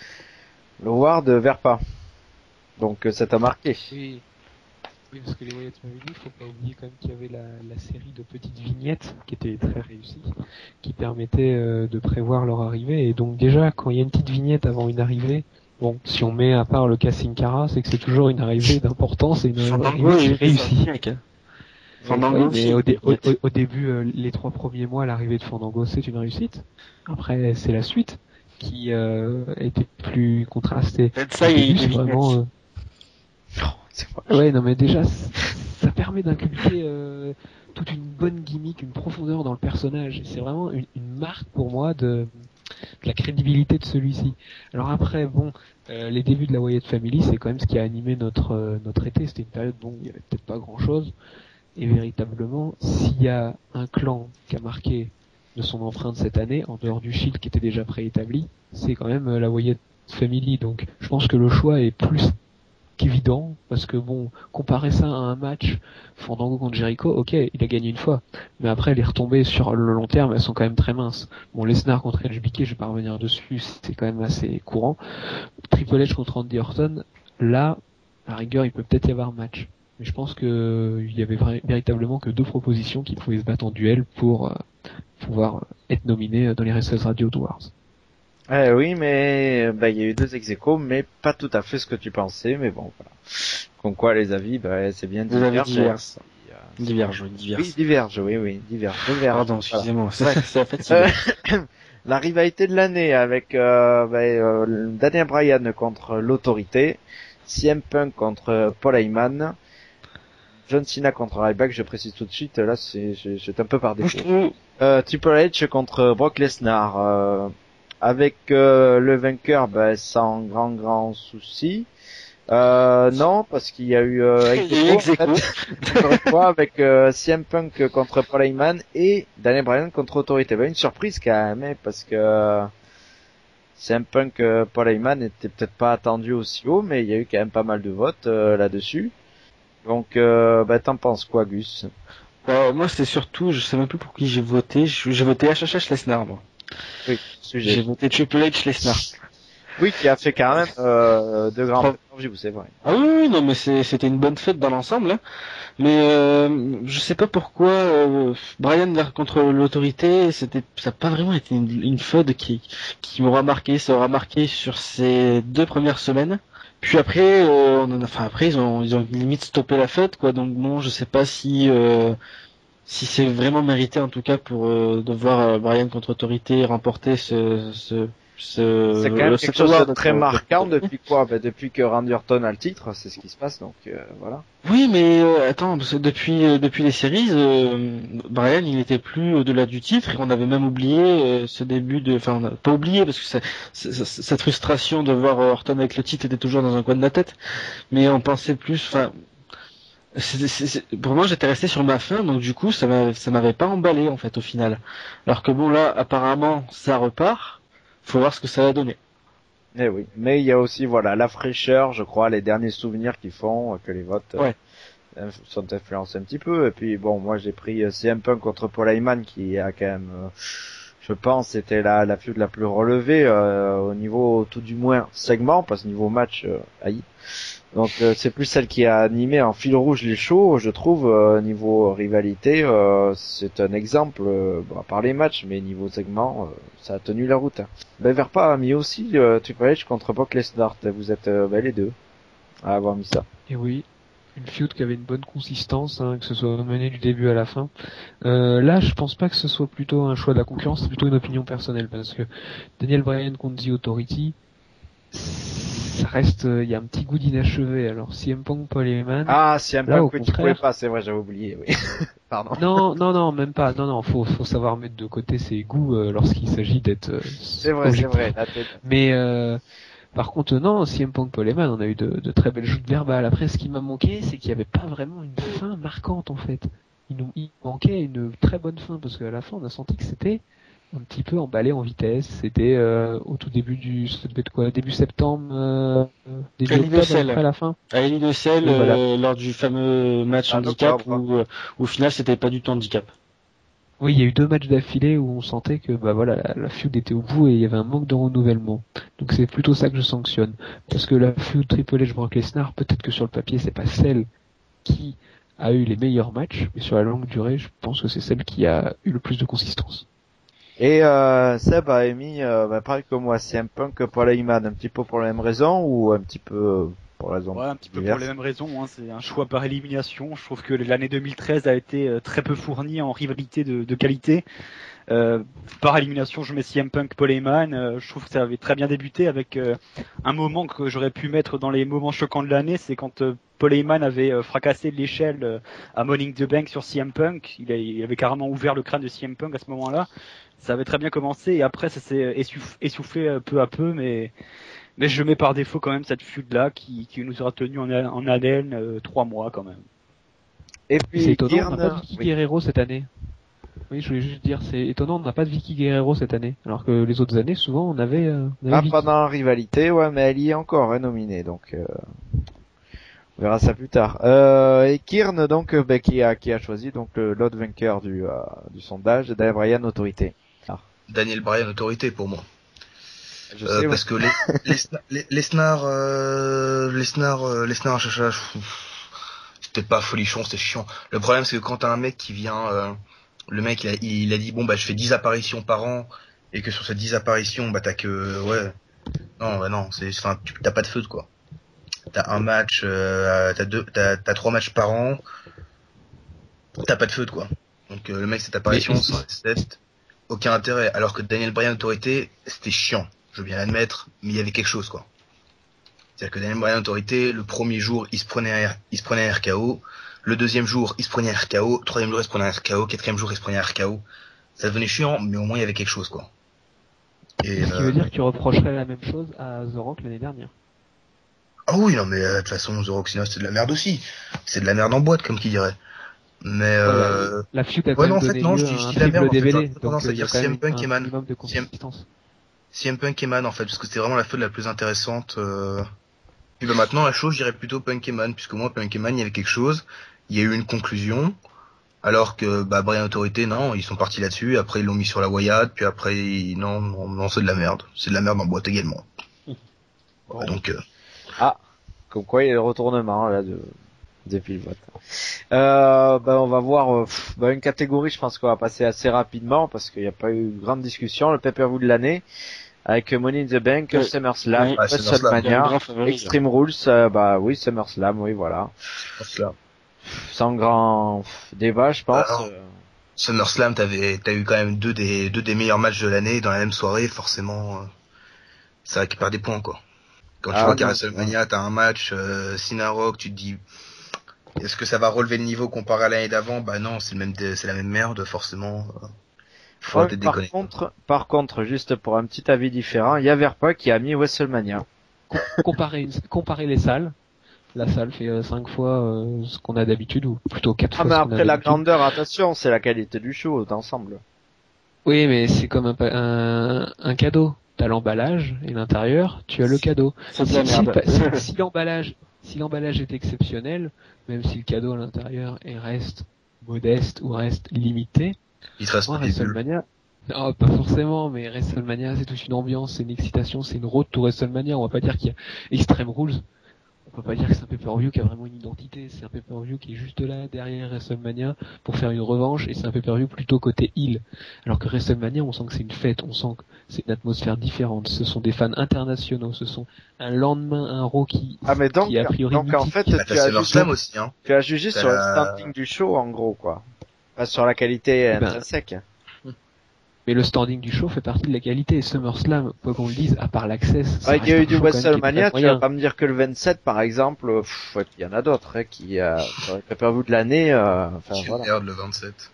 le Award de Verpa. Donc, euh, ça t'a marqué. Oui. Oui, parce que les Wyatt Family, faut pas oublier quand même qu'il y avait la, la série de petites vignettes qui était très réussie, qui permettait euh, de prévoir leur arrivée. Et donc déjà, quand il y a une petite vignette avant une arrivée, bon, si on met à part le casting Cara, c'est que c'est toujours une arrivée d'importance et une Fandango arrivée est réussie. Fandango Oui, aussi. mais au, dé- au, au- au début, euh, les trois premiers mois, l'arrivée de Fandango, c'est une réussite. Après, c'est la suite qui euh, était plus contrastée. Peut-être ça, Au il y a début, eu c'est des vraiment, vignettes. Oh, c'est vrai. ouais, non, mais déjà, c- ça permet d'inculquer euh, toute une bonne gimmick, une profondeur dans le personnage. Et c'est vraiment une, une marque pour moi de, de la crédibilité de celui-ci. Alors après, bon, euh, les débuts de la Wyatt Family, c'est quand même ce qui a animé notre euh, notre été. C'était une période dont il y avait peut-être pas grand-chose. Et véritablement, s'il y a un clan qui a marqué de son empreinte cette année, en dehors du Shield qui était déjà préétabli, c'est quand même euh, la Wyatt Family. Donc, je pense que le choix est plus qu'évident, parce que bon, comparer ça à un match Fandango contre Jericho, ok, il a gagné une fois, mais après les retombées sur le long terme, elles sont quand même très minces. Bon, Lesnar contre H B K, je vais pas revenir dessus, c'est quand même assez courant. Triple H contre Randy Orton, là, à la rigueur, il peut peut-être y avoir match. Mais je pense que il y avait vra- véritablement que deux propositions qui pouvaient se battre en duel pour euh, pouvoir être nominés dans les Wrestlers Radio Awards. Eh oui, mais bah il y a eu deux ex-aequo, mais pas tout à fait ce que tu pensais, mais bon, voilà. Comme quoi, les avis, bah c'est bien Des avis divers. divers. Euh, Diverge, oui, diverge. Oui, diverge, oui, oui, diverge, diverge. Pardon, Voilà. excusez-moi, Ouais. c'est c'est la fatigue. la rivalité de l'année avec euh, ben, euh, Daniel Bryan contre l'Autorité, C M Punk contre Paul Heyman, John Cena contre Ryback, je précise tout de suite, là c'est c'est un peu par défaut. Euh, Triple H contre Brock Lesnar, euh, avec euh, le vainqueur ben, sans grand grand souci. Euh, non, parce qu'il y a eu euh, ex aequo, en fait, encore une fois, avec euh, C M Punk contre Paul Heyman et Daniel Bryan contre Autorité. Ben, une surprise quand même, hein, parce que euh, C M Punk euh, Paul Heyman n'était peut-être pas attendu aussi haut, mais il y a eu quand même pas mal de votes euh, là-dessus. Donc, euh, ben, t'en penses quoi, Gus? Euh, moi, c'est surtout, je sais même plus pour qui j'ai voté. J'ai voté H H H Lesnar, moi. Oui, sujet. J'ai voté Triple H Lesnar. Oui, qui a fait quand même euh, deux grands pay-per-views, c'est vrai. Ah oui, oui, non, mais c'était une bonne fête dans l'ensemble. Hein. Mais euh, je sais pas pourquoi euh, Bryan contre l'Autorité, c'était, ça n'a pas vraiment été une, une feud qui qui m'aura marqué. Ça aura marqué sur ces deux premières semaines. Puis après, euh, on en a, enfin après ils ont ils ont limite stoppé la fête, quoi. Donc bon, je sais pas si euh, si c'est vraiment mérité en tout cas pour euh, de voir euh, Bryan contre Autorité remporter ce ce Ce... C'est quand même quelque chose de très marquant depuis quoi ben, depuis que Randy Orton a le titre, c'est ce qui se passe, donc euh, voilà. Oui, mais euh, attends, parce que depuis euh, depuis les séries, euh, Bryan il n'était plus au-delà du titre et on avait même oublié euh, ce début de, enfin on a pas oublié parce que ça, ça, ça, cette frustration de voir Orton avec le titre était toujours dans un coin de la tête, mais on pensait plus, enfin. C'est, c'est, c'est, pour moi, j'étais resté sur ma faim, donc du coup, ça m'a, ça m'avait pas emballé en fait au final. Alors que bon là, apparemment, ça repart. Faut voir ce que ça va donner. Eh oui, mais il y a aussi voilà la fraîcheur, je crois, les derniers souvenirs qui font que les votes ouais. euh, sont influencés un petit peu. Et puis bon, moi j'ai pris C M Punk contre Paul Heyman qui a quand même, euh, je pense, c'était la la feud la plus relevée euh, au niveau tout du moins segment, parce que niveau match, euh, aïe. Donc euh, c'est plus celle qui a animé en fil rouge les shows, je trouve, euh, niveau rivalité, euh, c'est un exemple, euh, bon, à part les matchs, mais niveau segment, euh, ça a tenu la route. Hein. Ben Verpa a mis aussi euh, Triple H contre Brock Lesnar, vous êtes euh, ben, les deux à avoir mis ça. Et oui, une feud qui avait une bonne consistance, hein, que ce soit mené du début à la fin. Euh, là, je pense pas que ce soit plutôt un choix de la concurrence, c'est plutôt une opinion personnelle, parce que Daniel Bryan contre The Authority, ça reste, il euh, y a un petit goût d'inachevé. Alors C M Punk, Paul Heyman. Ah, C M Punk, oui, contraire... tu pouvais pas, c'est vrai, j'avais oublié, oui. Pardon. Non, non, non, même pas. Non, non, faut, faut savoir mettre de côté ses goûts euh, lorsqu'il s'agit d'être. Euh, c'est vrai, c'est vrai. La tête. Mais euh, par contre, non, C M Punk, Paul Heyman, on a eu de, de très belles joutes verbales. Après, ce qui m'a manqué, c'est qu'il y avait pas vraiment une fin marquante en fait. Il nous il manquait une très bonne fin parce qu'à la fin, on a senti que c'était un petit peu emballé en vitesse. C'était euh, au tout début du, ça devait être quoi, début septembre, euh, début octobre après la fin. À Elie de Sel, euh, voilà. Lors du fameux match ah, handicap où, euh, où au final c'était pas du tout handicap. Oui, il y a eu deux matchs d'affilée où on sentait que bah voilà, la, la feud était au bout et il y avait un manque de renouvellement. Donc c'est plutôt ça que je sanctionne, parce que la feud Triple H Brock Lesnar, peut-être que sur le papier c'est pas celle qui a eu les meilleurs matchs, mais sur la longue durée, je pense que c'est celle qui a eu le plus de consistance. Et euh, Seb a émis, euh, bah, pareil que moi, C M Punk Paul Heyman, un petit peu pour la même raison ou un petit peu pour la raison Ouais, un petit peu diverse. Pour les mêmes raisons. Hein. C'est un choix par élimination. Je trouve que l'année deux mille treize a été très peu fournie en rivalité de, de qualité. Euh, par élimination, je mets C M Punk Paul Heyman. Euh, je trouve que ça avait très bien débuté avec euh, un moment que j'aurais pu mettre dans les moments choquants de l'année, c'est quand euh, Paul Heyman avait euh, fracassé l'échelle euh, à Money in the Bank sur C M Punk. Il, a, il avait carrément ouvert le crâne de C M Punk à ce moment-là. Ça avait très bien commencé et après ça s'est essoufflé, essoufflé peu à peu, mais mais je mets par défaut quand même cette feud là qui, qui nous aura tenu en, en haleine euh, trois mois quand même. Et puis c'est étonnant, Kirn... on n'a pas de Vicky oui. Guerrero cette année. Oui, je voulais juste dire, c'est étonnant, on n'a pas de Vicky Guerrero cette année, alors que les autres années souvent on avait. Euh, on avait ah, Vicky. Pas dans la rivalité, ouais, mais elle y est encore hein, nominée, donc. Euh... On verra ça plus tard. Euh, et Kirn donc bah, qui a qui a choisi donc l'autre vainqueur du euh, du sondage, Daniel Bryan Autorité. Ah. Daniel Bryan Autorité pour moi. Je euh, sais, parce ouais. que les Lesnar euh, Lesnar euh, Lesnar c'était pas folichon, c'était chiant. Le problème c'est que quand t'as un mec qui vient euh, le mec il a, il a dit bon bah je fais dix apparitions par an et que sur ces dix apparitions bah t'as que ouais non bah non c'est enfin tu t'as pas de feud quoi. T'as un match, euh, t'as deux, t'as, t'as trois matchs par an, t'as pas de feud quoi. Donc euh, le mec cette apparition, c'est un test. aucun intérêt. Alors que Daniel Bryan Autorité, c'était chiant. Je veux bien l'admettre, mais il y avait quelque chose, quoi. C'est-à-dire que Daniel Bryan Autorité, le premier jour, il se prenait un, R... il se prenait un R K O. Le deuxième jour, il se prenait un R K O. Le troisième jour, il se prenait un R K O. Quatrième jour, il se prenait un R K O. Ça devenait chiant, mais au moins il y avait quelque chose, quoi. Et, Ce qui euh... veut dire que tu reprocherais la même chose à The Rock l'année dernière. Ah oui, non, mais de euh, toute façon, The Rock, c'est de la merde aussi. C'est de la merde en boîte, comme qui dirait. Mais euh... la, la feud a ouais, quand non, même en fait, donné non, lieu je à dis, je un dis la merde. triple D V D, en fait, donc tendance à dire C M Punk et Man. C M Punk et Man, en fait, parce que c'était vraiment la feud la plus intéressante. Euh... Et ben maintenant, la chose, je dirais plutôt Punk et Man, puisque moi, Punk et Man, il y avait quelque chose. Il y a eu une conclusion. Alors que, bah, Bryan Autorité, non, ils sont partis là-dessus. Après, ils l'ont mis sur la Wyatt. Puis après, ils... non, non, non, c'est de la merde. C'est de la merde en boîte également. Bon. Ouais, donc, euh... ah, comme quoi il y a le retournement, là, de, de Pivot. Euh, ben, on va voir, euh, pff, ben, une catégorie, je pense qu'on va passer assez rapidement, parce qu'il n'y a pas eu de grande discussion. Le pay-per-view de l'année, avec Money in the Bank, ouais. SummerSlam, ouais, WrestleMania, Extreme Rules, euh, bah oui, SummerSlam, oui, voilà. SummerSlam. Sans grand débat, je pense. Alors, euh... SummerSlam, t'avais, t'as eu quand même deux des, deux des meilleurs matchs de l'année dans la même soirée, forcément, euh, ça récupère des points, quoi. Quand ah, tu vois qu'à WrestleMania, ouais. T'as un match, euh, Cena Rock, tu te dis, est-ce que ça va relever le niveau comparé à l'année d'avant? Bah non, c'est le même, c'est la même merde, forcément. Faut ouais, par contre, par contre, juste pour un petit avis différent, il y a Verpa qui a mis WrestleMania. Comparer, comparer les salles. La salle fait euh, cinq fois euh, ce qu'on a d'habitude, ou plutôt quatre ah, fois mais ce qu'on a après d'habitude. La grandeur, attention, c'est la qualité du show d'ensemble. Oui, mais c'est comme un, un, un cadeau. T'as l'emballage et l'intérieur, tu as le cadeau. C'est si, de la merde. Si, si, si l'emballage, si l'emballage est exceptionnel, même si le cadeau à l'intérieur est reste modeste ou reste limité, il te reste moi, WrestleMania, non, pas forcément, mais WrestleMania, c'est toute une ambiance, c'est une excitation, c'est une road to WrestleMania. On va pas dire qu'il y a Extreme Rules. On peut pas dire que c'est un pay-per-view qui a vraiment une identité, c'est un pay-per-view qui est juste là, derrière WrestleMania, pour faire une revanche, et c'est un pay-per-view plutôt côté heel. Alors que WrestleMania, on sent que c'est une fête, on sent que c'est une atmosphère différente, ce sont des fans internationaux, ce sont un lendemain, un Raw qui, ah, mais donc, qui est a priori donc en fait, tu as, jugé, aussi, hein. tu as jugé sur la... le standing du show, en gros, quoi. Pas sur la qualité ben, intrinsèque. Mais le standing du show fait partie de la qualité. SummerSlam, quoi qu'on le dise, à part l'Access. Ouais, il y a eu du WrestleMania, tu vas pas me dire que le vingt-sept, par exemple, il y en a d'autres, hein, qui, euh, sur le pay-per-view de l'année, euh, enfin, je voilà. Merde, le vingt-sept.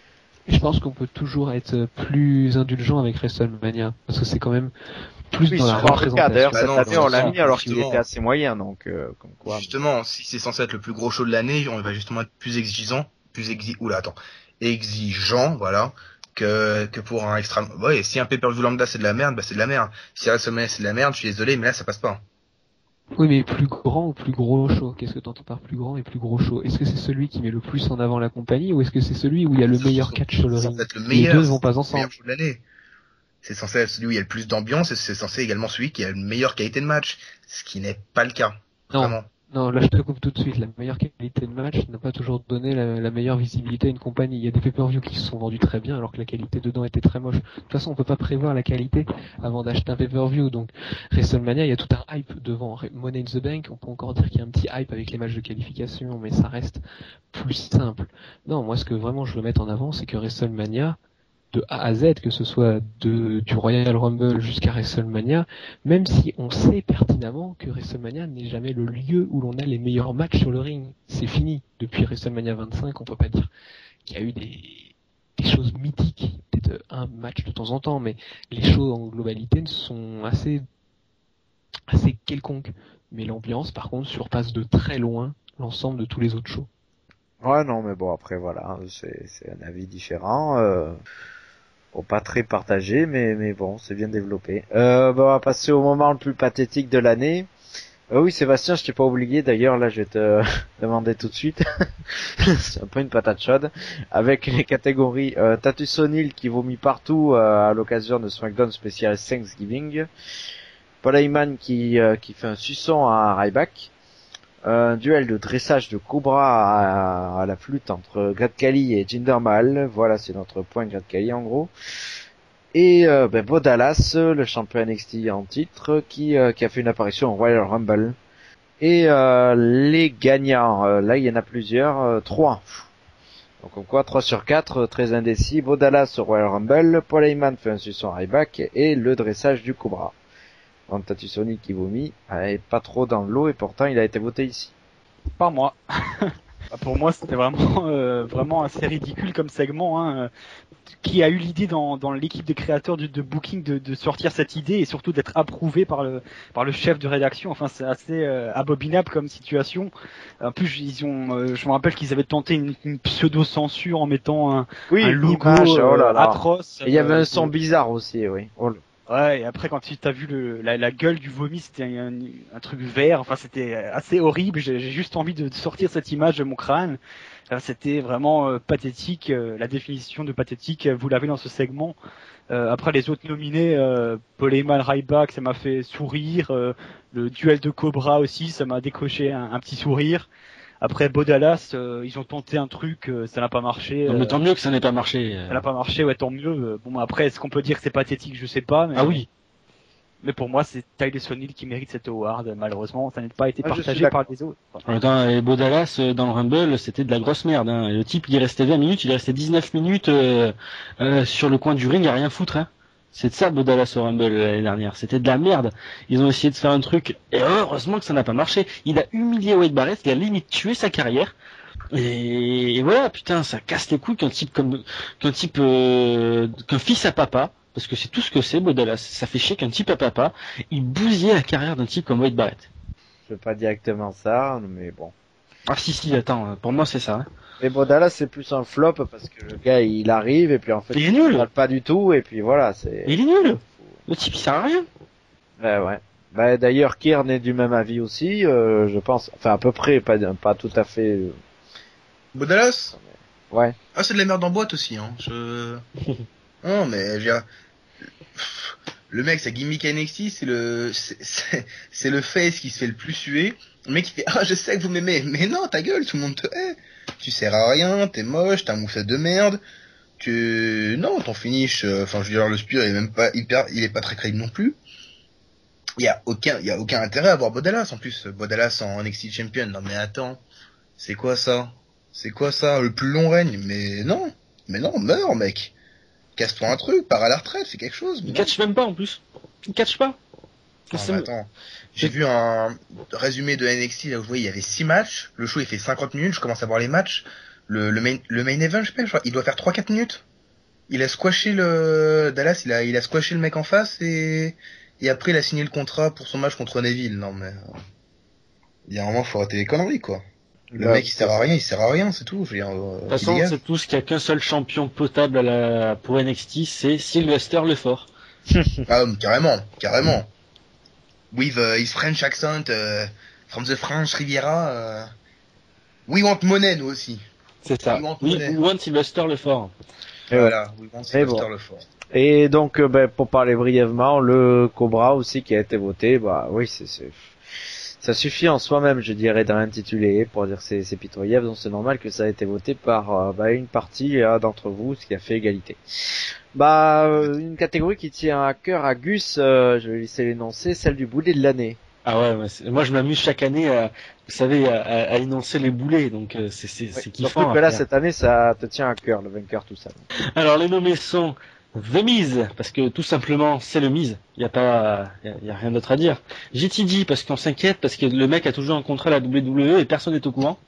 Je pense qu'on peut toujours être plus indulgent avec WrestleMania, parce que c'est quand même plus oui, dans la représentation. D'ailleurs, bah cette non, année, on l'a mis alors justement. qu'il était assez moyen, donc, euh, comme quoi. Justement, si c'est censé être le plus gros show de l'année, on va justement être plus exigeant, plus exi, oula, attends, exigeant, voilà. Que, que pour un extra, ouais, si un pay-per-view lambda c'est de la merde, bah c'est de la merde. Si WrestleMania c'est de la merde, je suis désolé, mais là ça passe pas. Oui, mais plus grand ou plus gros show? Qu'est-ce que t'entends par plus grand et plus gros show? Est-ce que c'est celui qui met le plus en avant la compagnie, ou est-ce que c'est celui où il y a le meilleur catch sur le ring? Le meilleur, les deux vont pas ensemble. Le de l'année. C'est censé être celui où il y a le plus d'ambiance, et c'est censé également celui qui a une meilleure qualité de match. Ce qui n'est pas le cas. Non. Vraiment. Non, là je te coupe tout de suite. La meilleure qualité de match n'a pas toujours donné la, la meilleure visibilité à une compagnie. Il y a des pay-per-view qui se sont vendus très bien alors que la qualité dedans était très moche. De toute façon, on peut pas prévoir la qualité avant d'acheter un pay-per-view. Donc, WrestleMania, il y a tout un hype devant. Money in the Bank, on peut encore dire qu'il y a un petit hype avec les matchs de qualification, mais ça reste plus simple. Non, moi ce que vraiment je veux mettre en avant, c'est que WrestleMania, de A à Z, que ce soit de, du Royal Rumble jusqu'à WrestleMania, même si on sait pertinemment que WrestleMania n'est jamais le lieu où l'on a les meilleurs matchs sur le ring. C'est fini. Depuis WrestleMania vingt-cinq, on peut pas dire qu'il y a eu des, des choses mythiques. Peut-être un match de temps en temps, mais les shows en globalité sont assez, assez quelconques. Mais l'ambiance, par contre, surpasse de très loin l'ensemble de tous les autres shows. Ouais, non, mais bon, après, voilà, c'est, c'est un avis différent. Euh... Bon, pas très partagé, mais mais bon, c'est bien développé. Euh, bah, on va passer au moment le plus pathétique de l'année. Euh, oui, Sébastien, je t'ai pas oublié. D'ailleurs, là, je vais te demander tout de suite. C'est un peu une patate chaude. Avec les catégories euh, Tatus O'Neil qui vomit partout euh, à l'occasion de SmackDown spécial Thanksgiving. Paul Heyman qui euh, qui fait un suçon à Ryback. Un duel de dressage de Cobra à, à la flûte entre Great Khali et Jinder Mahal. Voilà, c'est notre point Great Khali en gros. Et euh, ben, Bo Dallas, le champion N X T en titre, qui, euh, qui a fait une apparition au Royal Rumble. Et euh, les gagnants, euh, là il y en a plusieurs, euh, trois. Donc comme quoi, trois sur quatre, très indécis. Bodalas au Royal Rumble, Paul Heyman fait un suçon Ryback et le dressage du Cobra. Dans Tatu Sonic qui vomit, est pas trop dans l'eau et pourtant il a été voté ici. Par moi. Pour moi, c'était vraiment, euh, vraiment assez ridicule comme segment. Hein. Qui a eu l'idée dans, dans l'équipe de créateurs de, de Booking de, de sortir cette idée et surtout d'être approuvé par le, par le chef de rédaction. Enfin, c'est assez euh, abominable comme situation. En plus, ils ont, euh, je me rappelle qu'ils avaient tenté une, une pseudo-censure en mettant un, Oui, un logo image, oh là euh, là. atroce. Et il y avait euh, un son de... bizarre aussi, oui. Oh là. Ouais, et après quand tu as vu le, la, la gueule du vomi, c'était un, un truc vert, enfin c'était assez horrible, j'ai, j'ai juste envie de sortir cette image de mon crâne. Enfin, c'était vraiment euh, pathétique, euh, la définition de pathétique, vous l'avez dans ce segment. Euh, après les autres nominés, euh, Paul Heyman, Ryback, ça m'a fait sourire, euh, le duel de Cobra aussi, ça m'a décoché un, un petit sourire. Après Bodalas, euh, ils ont tenté un truc, euh, ça n'a pas marché. Non, mais euh, tant mieux que ça n'ait pas marché. Ça n'a pas marché, ouais, tant mieux. Euh, Bon, après, est-ce qu'on peut dire que c'est pathétique? Je sais pas. Mais... Ah oui. Mais pour moi, c'est Tyler O'Neill qui mérite cette award. Malheureusement, ça n'a pas été Ah, je suis partagé d'accord. par les autres. Enfin, Attends, et Bodalas euh, dans le Rumble, c'était de la grosse merde. Hein. Le type, il est resté vingt minutes, il est resté dix-neuf minutes euh, euh, sur le coin du ring à rien foutre. Hein. C'est de ça Bodalas au Rumble l'année dernière. C'était de la merde. Ils ont essayé de faire un truc, et heureusement que ça n'a pas marché. Il a humilié Wade Barrett, il a limite tué sa carrière. Et, et voilà, putain, ça casse les couilles qu'un type comme qu'un type euh, qu'un fils à papa, parce que c'est tout ce que c'est Bodalas. Ça fait chier qu'un type à papa, il bousillait la carrière d'un type comme Wade Barrett. Je veux pas directement ça, mais bon. Ah si si, attends, pour moi c'est ça. Hein. Mais Bodalas c'est plus un flop parce que le gars il arrive et puis en fait Il est nul. parle pas du tout et puis voilà c'est. Il est nul. Le type il sert à rien. Ouais ouais. Bah d'ailleurs Kieran est du même avis aussi, euh, je pense. Enfin à peu près, pas pas tout à fait. euh, Bodalas? Ouais. Ah, c'est de la merde en boîte aussi, hein. Je... non, mais, je veux dire, le mec, sa gimmick à N X T, c'est le, c'est, c'est, c'est le face qui se fait le plus suer. Le mec, il fait, ah, je sais que vous m'aimez. Mais non, ta gueule, tout le monde te hait. Tu sers à rien, t'es moche, t'as un moufette de merde. Tu, non, ton finish, euh, enfin, je veux dire, le spear, il est même pas hyper, il est pas très crédible non plus. Il y a aucun, il y a aucun intérêt à avoir Bodalas, en plus. Bodalas en N X T champion. Non, mais attends. C'est quoi ça? C'est quoi ça? Le plus long règne? Mais non. Mais non, meurs, mec. Casse-toi un truc, pars à la retraite, fais quelque chose. Il catch même pas en plus. Il catch pas. Non, C'est- mais attends. J'ai vu un résumé de N X T, là où je voyais, il y avait six matchs. Le show, il fait cinquante minutes, je commence à voir les matchs. Le, le main, le main event, je sais pas, je crois, il doit faire trois quatre minutes. Il a squashé le, Dallas, il a, il a squashé le mec en face et, et après, il a signé le contrat pour son match contre Neville. Non, mais, euh, il y a un moment, faut arrêter les conneries, quoi. Le Bah, mec, il sert à rien, il sert à rien, c'est tout. Je veux dire, euh, De toute façon, il y a. c'est tout ce qu'il y a qu'un seul champion potable à la... pour N X T, c'est Sylvester Lefort. Ah, carrément, carrément. With uh, his French accent, uh, from the French Riviera, uh, we want money, nous aussi. C'est ça. We want We, money. we want Sylvester Lefort. Et ouais. Voilà, we want Sylvester bon. Lefort. Et donc, euh, ben, pour parler brièvement, le Cobra aussi qui a été voté, bah oui, c'est, c'est... ça suffit en soi-même, je dirais, d'un intitulé pour dire que c'est, c'est pitoyable, donc c'est normal que ça a été voté par euh, bah, une partie euh, d'entre vous, ce qui a fait égalité. Bah, euh, une catégorie qui tient à cœur à Gus, euh, je vais laisser l'énoncer, celle du boulet de l'année. Ah ouais, ouais, c'est- moi je m'amuse chaque année à, vous savez, à, à, à énoncer les boulets, donc euh, c'est, c'est, Ouais, c'est surtout kiffant. que à là, faire. cette année, ça te tient à cœur, le vainqueur, tout ça. Alors les nommés sont The Miz, parce que tout simplement c'est le Miz, il y a pas, y a, y a rien d'autre à dire. G T D parce qu'on s'inquiète, parce que le mec a toujours un contrat à la W W E et personne n'est au courant.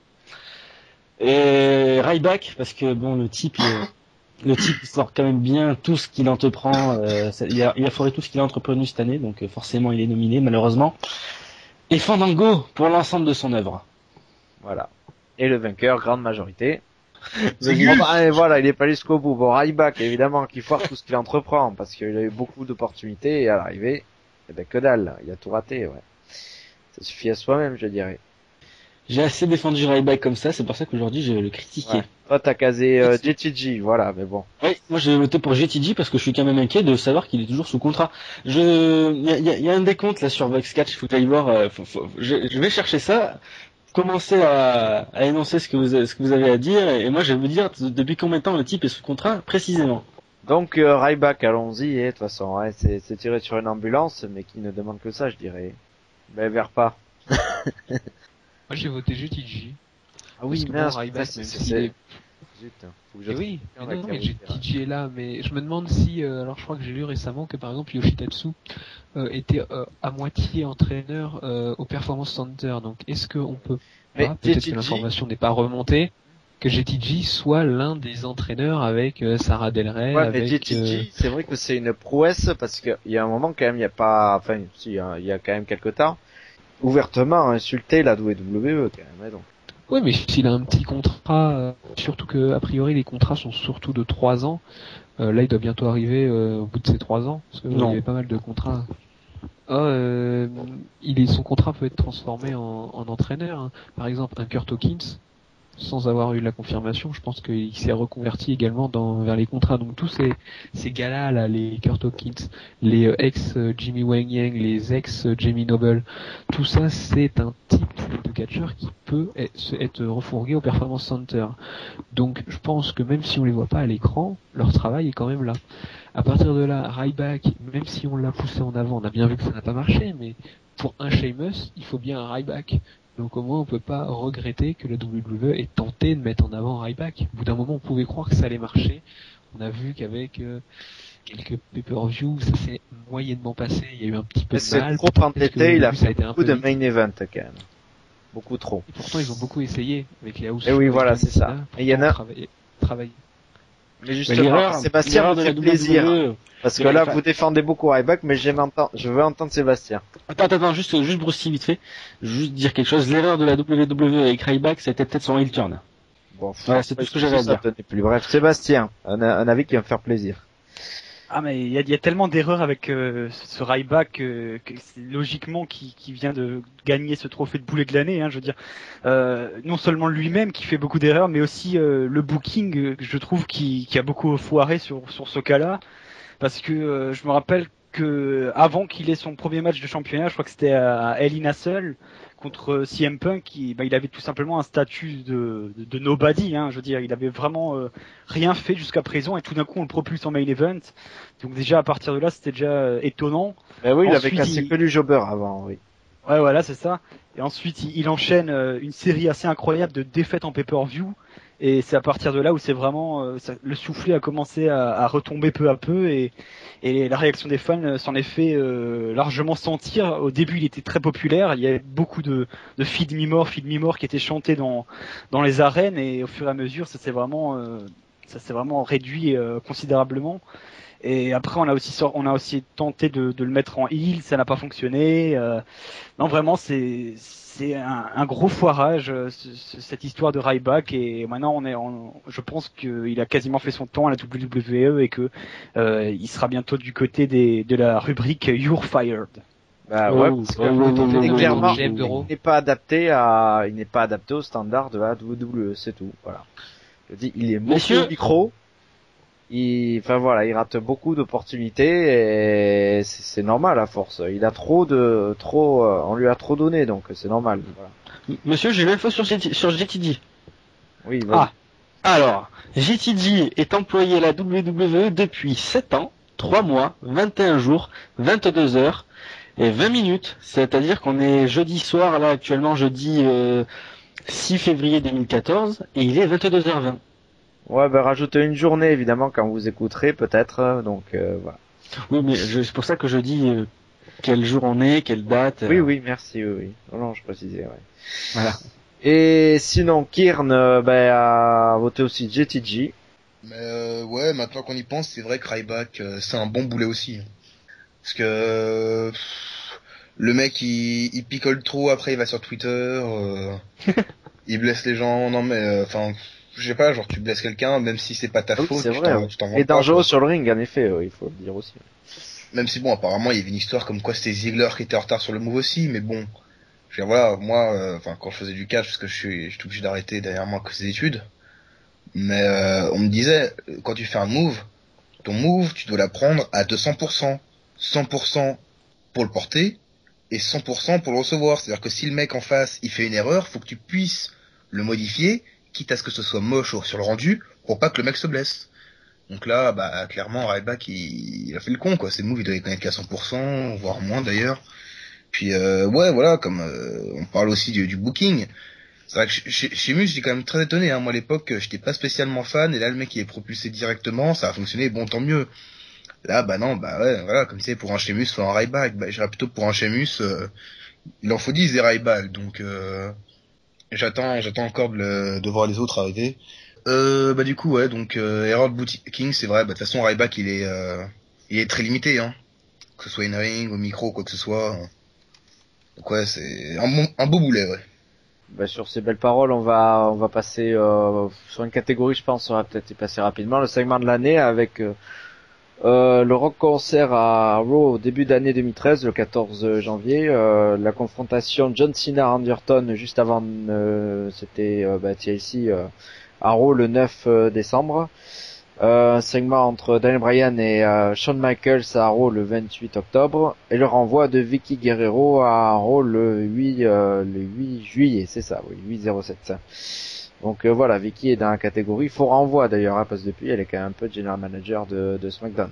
Et Ryback parce que bon le type, il, le type il sort quand même bien tout ce qu'il entreprend, euh, ça- il, a, il a foré tout ce qu'il a entrepris cette année, donc euh, forcément il est nominé malheureusement. Et Fandango pour l'ensemble de son œuvre. Voilà. Et le vainqueur, grande majorité. C'est Bon, Gus. bah, et voilà, il est pas allé jusqu'au bout. Bon, Ryback, évidemment, qui foire tout ce qu'il entreprend, parce qu'il a eu beaucoup d'opportunités, et à l'arrivée, eh ben, que dalle, il a tout raté, ouais. Ça suffit à soi-même, je dirais. J'ai assez défendu Ryback comme ça, c'est pour ça qu'aujourd'hui je vais le critiquer. Ouais. Toi, t'as casé euh, J T G, voilà, mais bon. Oui, moi j'ai voté pour G T G parce que je suis quand même inquiet de savoir qu'il est toujours sous contrat. Je, il y a, y a- y a un décompte là sur Voxcatch, il faut que j'aille voir. euh, faut- faut- je, je vais chercher ça, commencer à, à énoncer ce que vous, ce que vous avez à dire, et moi je vais vous dire de- depuis combien de temps le type est sous contrat précisément. Donc, euh, Ryback, allons-y, et de toute façon, ouais, c'est, c'est tiré sur une ambulance, mais qui ne demande que ça, je dirais. Ben, vers pas. Moi j'ai voté G T G. Ah oui, Parce que mince, bon, Ryback, c'est- même c'est- s'il c'est- est, Zut, faut que je Et oui, trouve mais quelqu'un non, avec mais la J T G est là, mais je me demande si, euh, alors je crois que j'ai lu récemment que par exemple Yoshitatsu euh, était euh, à moitié entraîneur euh, au Performance Center, donc est-ce qu'on peut Mais pas, peut-être J T G que l'information n'est pas remontée, que J T G soit l'un des entraîneurs avec euh, Sarah Del Rey, Ouais, mais avec... J T G, euh, c'est vrai que c'est une prouesse parce qu'il y a un moment quand même, il y a pas, enfin, si, il y a, il y a quand même quelque temps, ouvertement insulté la W W E quand même, hein, donc. Ouais, mais s'il a un petit contrat, euh, surtout que a priori les contrats sont surtout de trois ans, euh, là il doit bientôt arriver euh, au bout de ces trois ans, parce qu'il y Non. avait pas mal de contrats. Ah, euh, il est, son contrat peut être transformé en, en entraîneur. Hein. Par exemple, un Kurt Hawkins, sans avoir eu la confirmation, je pense qu'il s'est reconverti également dans, vers les contrats. Donc tous ces, ces gars-là, là, les Kurt Hawkins, les euh, ex euh, Jimmy Wang Yang, les ex euh, Jamie Noble, tout ça, c'est un type de catcheur qui peut être, être refourgué au Performance Center. Donc je pense que même si on les voit pas à l'écran, leur travail est quand même là. À partir de là, Ryback, même si on l'a poussé en avant, on a bien vu que ça n'a pas marché, mais pour un Sheamus, il faut bien un Ryback. Donc au moins on peut pas regretter que la W W E ait tenté de mettre en avant Ryback. Au bout d'un moment on pouvait croire que ça allait marcher. On a vu qu'avec euh, quelques pay-per-view, ça s'est moyennement passé. Il y a eu un petit peu Mais de c'est mal. trop Parce que entêté, au il a début, ça fait été un beaucoup peu de vite. main event quand même. Beaucoup trop. Et pourtant ils ont beaucoup essayé avec les house Et oui, shows, voilà, avec c'est ça. John Cena, Et il y en a- pourtant, travailler- travailler. Mais Mais justement, l'erreur, Sébastien l'erreur me de fait la W W E. plaisir. Parce que Mais, là, enfin- vous défendez beaucoup Ryback, mais j'aime entendre, je veux entendre Sébastien. Attends, attends, attends, juste, juste Bruce vite fait. Juste dire quelque chose. L'erreur de la W W E avec Ryback, c'était peut-être son heel turn. Bon, Voilà, c'est tout ce que j'avais à ça dire. tenait plus. Bref, Sébastien, un, un avis qui va me faire plaisir. Ah mais il y a, il y a tellement d'erreurs avec euh, ce Ryback euh, que c'est logiquement qui, qui vient de gagner ce trophée de boulet de l'année. Hein, je veux dire, euh, non seulement lui-même qui fait beaucoup d'erreurs, mais aussi euh, le booking, euh, je trouve, qui, qui a beaucoup foiré sur sur ce cas-là, parce que euh, je me rappelle que avant qu'il ait son premier match de championnat, je crois que c'était à Hell in a Cell contre C M Punk, qui, bah, il avait tout simplement un statut de, de, de nobody. Hein, je veux dire, il avait vraiment euh, rien fait jusqu'à présent et tout d'un coup on le propulse en main event. Donc déjà à partir de là c'était déjà euh, étonnant. Ben oui, il Ensuite, avait cassé il- que du jobber avant, oui. Ouais voilà c'est ça. Et ensuite il, il enchaîne euh, une série assez incroyable de défaites en pay-per-view. Et c'est à partir de là où c'est vraiment euh, ça- le soufflet a commencé à, à retomber peu à peu et, et la réaction des fans euh, s'en est fait euh, largement sentir. Au début il était très populaire, il y avait beaucoup de, de Feed Me More, Feed Me More qui étaient chantés dans, dans les arènes et au fur et à mesure ça s'est vraiment, euh, ça s'est vraiment réduit euh, considérablement. Et après on a aussi sor- on a aussi tenté de, de le mettre en heel, ça n'a pas fonctionné. Euh, non, vraiment, c'est c'est un, un gros foirage euh, ce- ce- cette histoire de Ryback et maintenant on est, en, je pense qu'il a quasiment fait son temps à la W W E et que euh, il sera bientôt du côté des de la rubrique You're Fired. Bah Oh, ouais, parce que oh, oh, oh, il est oh, clairement, oh, G M d'euros. il n'est pas adapté à, il n'est pas adapté au standard de la W W E, c'est tout, voilà. Je dis, il est beaucoup Messieurs. au micro. Il, enfin voilà, il rate beaucoup d'opportunités et c'est c'est normal à force. Il a trop de, trop, euh, on lui a trop donné, donc c'est normal. Voilà. Monsieur, j'ai l'info sur, G T sur J T D. Oui, vas-y. Ah. Alors, J T D est employé à la W W E depuis sept ans, trois mois, vingt et un jours, vingt-deux heures et vingt minutes. C'est-à-dire qu'on est jeudi soir, là actuellement jeudi euh, six février deux mille quatorze, et il est vingt-deux heures vingt. Ouais, ben rajoutez une journée évidemment quand vous écouterez peut-être, euh, donc euh, voilà. Oui, mais je- c'est pour ça que je dis euh, quel jour on est, quelle date. euh, Oui, oui, merci, oui, oui. Non, non, je précisais, ouais. Voilà. Et sinon, Kirn, euh, ben, a voté aussi J T G. Mais euh, ouais, maintenant qu'on y pense, c'est vrai que Ryback, euh, c'est un bon boulet aussi. Parce que euh, pff, le mec, il, il picole trop, après il va sur Twitter, euh, il blesse les gens. Non mais, enfin, je sais pas, genre tu blesses quelqu'un, même si c'est pas ta Ah oui, faute, c'est tu vrai. t'en Ouais. tu t'en Et vantes pas, dangereux quoi. sur le ring, en effet, ouais, il faut le dire aussi. Même si bon, apparemment, il y avait une histoire comme quoi c'était Ziggler qui était en retard sur le move aussi, mais bon. Je veux dire, voilà, moi, euh, enfin, quand je faisais du catch, parce que je suis, je suis obligé d'arrêter derrière moi que des études, mais euh, on me disait, quand tu fais un move, ton move, tu dois l'apprendre à deux cents pour cent. cent pour cent pour le porter, et cent pour cent pour le recevoir. C'est-à-dire que si le mec en face, il fait une erreur, faut que tu puisses le modifier, quitte à ce que ce soit moche sur le rendu, pour pas que le mec se blesse. Donc là, bah, clairement, Ryback, il, il a fait le con, quoi. Ses moves, il doit les connaître qu'à cent pour cent, voire moins d'ailleurs. Puis, euh, ouais, voilà, comme euh, on parle aussi du, du booking, C'est vrai que chez, chez Mus, j'étais quand même très étonné, hein. Moi, à l'époque, j'étais pas spécialement fan, et là, le mec, il est propulsé directement, ça a fonctionné, bon, tant mieux. Là, bah non, bah ouais, voilà, comme c'est pour un Sheamus, faut un Ryback. Bah, j'irais plutôt pour un Sheamus, euh, il en faut dix des Ryback, donc, euh, j'attends, j'attends encore de, le, de voir les autres arriver. Euh, bah du coup, ouais, donc, euh, erreur de booking, c'est vrai, bah de toute façon, Ryback, il est, euh, il est très limité, hein. Que ce soit in-ring, au micro, quoi que ce soit. Donc ouais, c'est un bon, un beau boulet, ouais. Bah, sur ces belles paroles, on va on va passer euh, sur une catégorie, je pense, on va peut-être y passer rapidement. Le segment de l'année avec euh, euh, le rock concert à Raw au début d'année deux mille treize, le quatorze janvier. Euh, la confrontation John Cena Randy Orton juste avant, euh, c'était euh, bah, T L C euh, à Raw le neuf décembre. Euh, un segment entre Daniel Bryan et euh, Shawn Michaels à Raw le vingt-huit octobre et le renvoi de Vicky Guerrero à Raw le huit euh, le huit juillet, c'est ça, oui, huit zéro sept. Donc euh, voilà, Vicky est dans la catégorie faux renvoi d'ailleurs, hein, parce que depuis elle est quand même un peu general manager de, de SmackDown.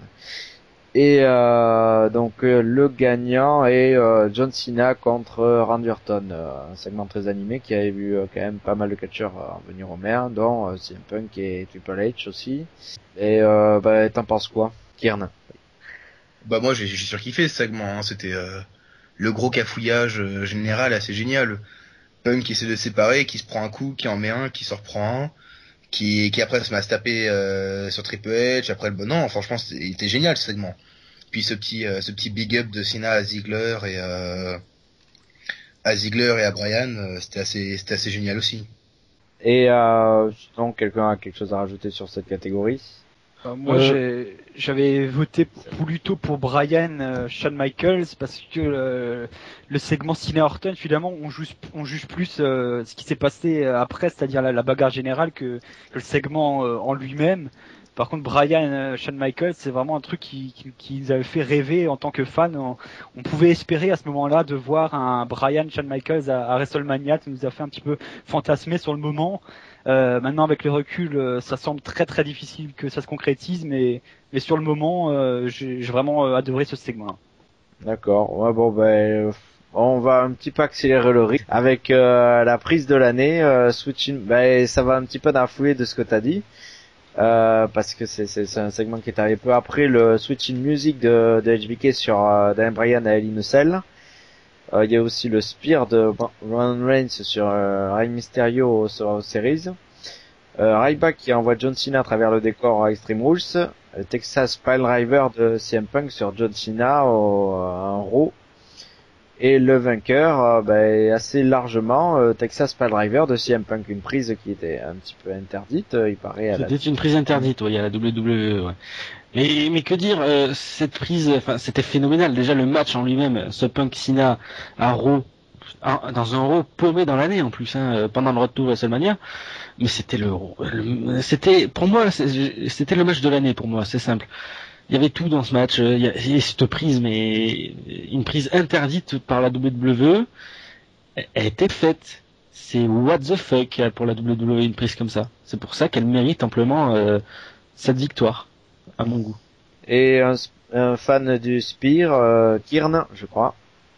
Et euh, donc euh, le gagnant est euh, John Cena contre Randy Orton, euh, un segment très animé qui avait vu euh, quand même pas mal de catcheurs euh, venir au maire, dont euh, C M Punk et Triple H aussi. Et euh, bah t'en penses quoi, Kieran? Bah moi, j'ai, j'ai surkiffé ce segment, hein. C'était euh, le gros cafouillage euh, général, assez génial. Punk qui essaie de se séparer, qui se prend un coup, qui en met un, qui se reprend un, qui, qui après se met à se taper euh, sur Triple H, après le bon. Non, franchement, c'était, il était génial ce segment. Puis ce petit, euh, ce petit big up de Cena à Ziggler et euh, à Ziggler et à Bryan, euh, c'était assez, c'était assez génial aussi. Et euh, sinon, quelqu'un a quelque chose à rajouter sur cette catégorie? Euh, moi, Euh, j'ai, j'avais voté plutôt pour Brian euh, Shawn Michaels parce que euh, le segment Cena Orton, finalement, on juge, on juge plus euh, ce qui s'est passé après, c'est-à-dire la, la bagarre générale, que, que le segment euh, en lui-même. Par contre, Brian euh, Shawn Michaels, c'est vraiment un truc qui, qui, qui nous avait fait rêver en tant que fan. On, on pouvait espérer à ce moment-là de voir un Brian Shawn Michaels à, à WrestleMania. Ça nous a fait un petit peu fantasmer sur le moment. Euh, maintenant, avec le recul, euh, ça semble très très difficile que ça se concrétise, mais, mais sur le moment, euh, j'ai, j'ai vraiment euh, adoré ce segment-là. D'accord. Ouais, bon, ben, euh, on va un petit peu accélérer le rythme avec euh, la prise de l'année. Euh, switching, ben, ça va un petit peu dans la foulée de ce que t'as dit. Euh, parce que c'est, c'est, c'est un segment qui est arrivé peu après le Switch in Music de, de H B K sur euh, Dan Bryan à Hell in a Cell. Euh, il y a aussi le Spear de Roman Reigns sur euh, Rey Mysterio sur Series. Euh, Ryback qui envoie John Cena à travers le décor à Extreme Rules. Le Texas Piledriver de C M Punk sur John Cena au, en Raw. Et le vainqueur, euh, bah, assez largement, euh, Texas Piledriver de C M Punk, une prise qui était un petit peu interdite, euh, il paraît. À la... C'était une prise interdite, oui, à la W W E, ouais. Mais, mais que dire, euh, cette prise, enfin, c'était phénoménal. Déjà, le match en lui-même, ce Punk Cena à Raw, en- dans un Raw paumé dans l'année en plus, hein, pendant le retour à WrestleMania. Mais c'était le, le- c'était, pour moi, c'est- c'était le match de l'année pour moi, c'est simple. Il y avait tout dans ce match. Il y a, il y a cette prise, mais une prise interdite par la W W E, elle était faite. C'est what the fuck pour la W W E, une prise comme ça. C'est pour ça qu'elle mérite amplement euh, cette victoire, à mon goût. Et un, un fan du Spear, euh, Kieran, je crois.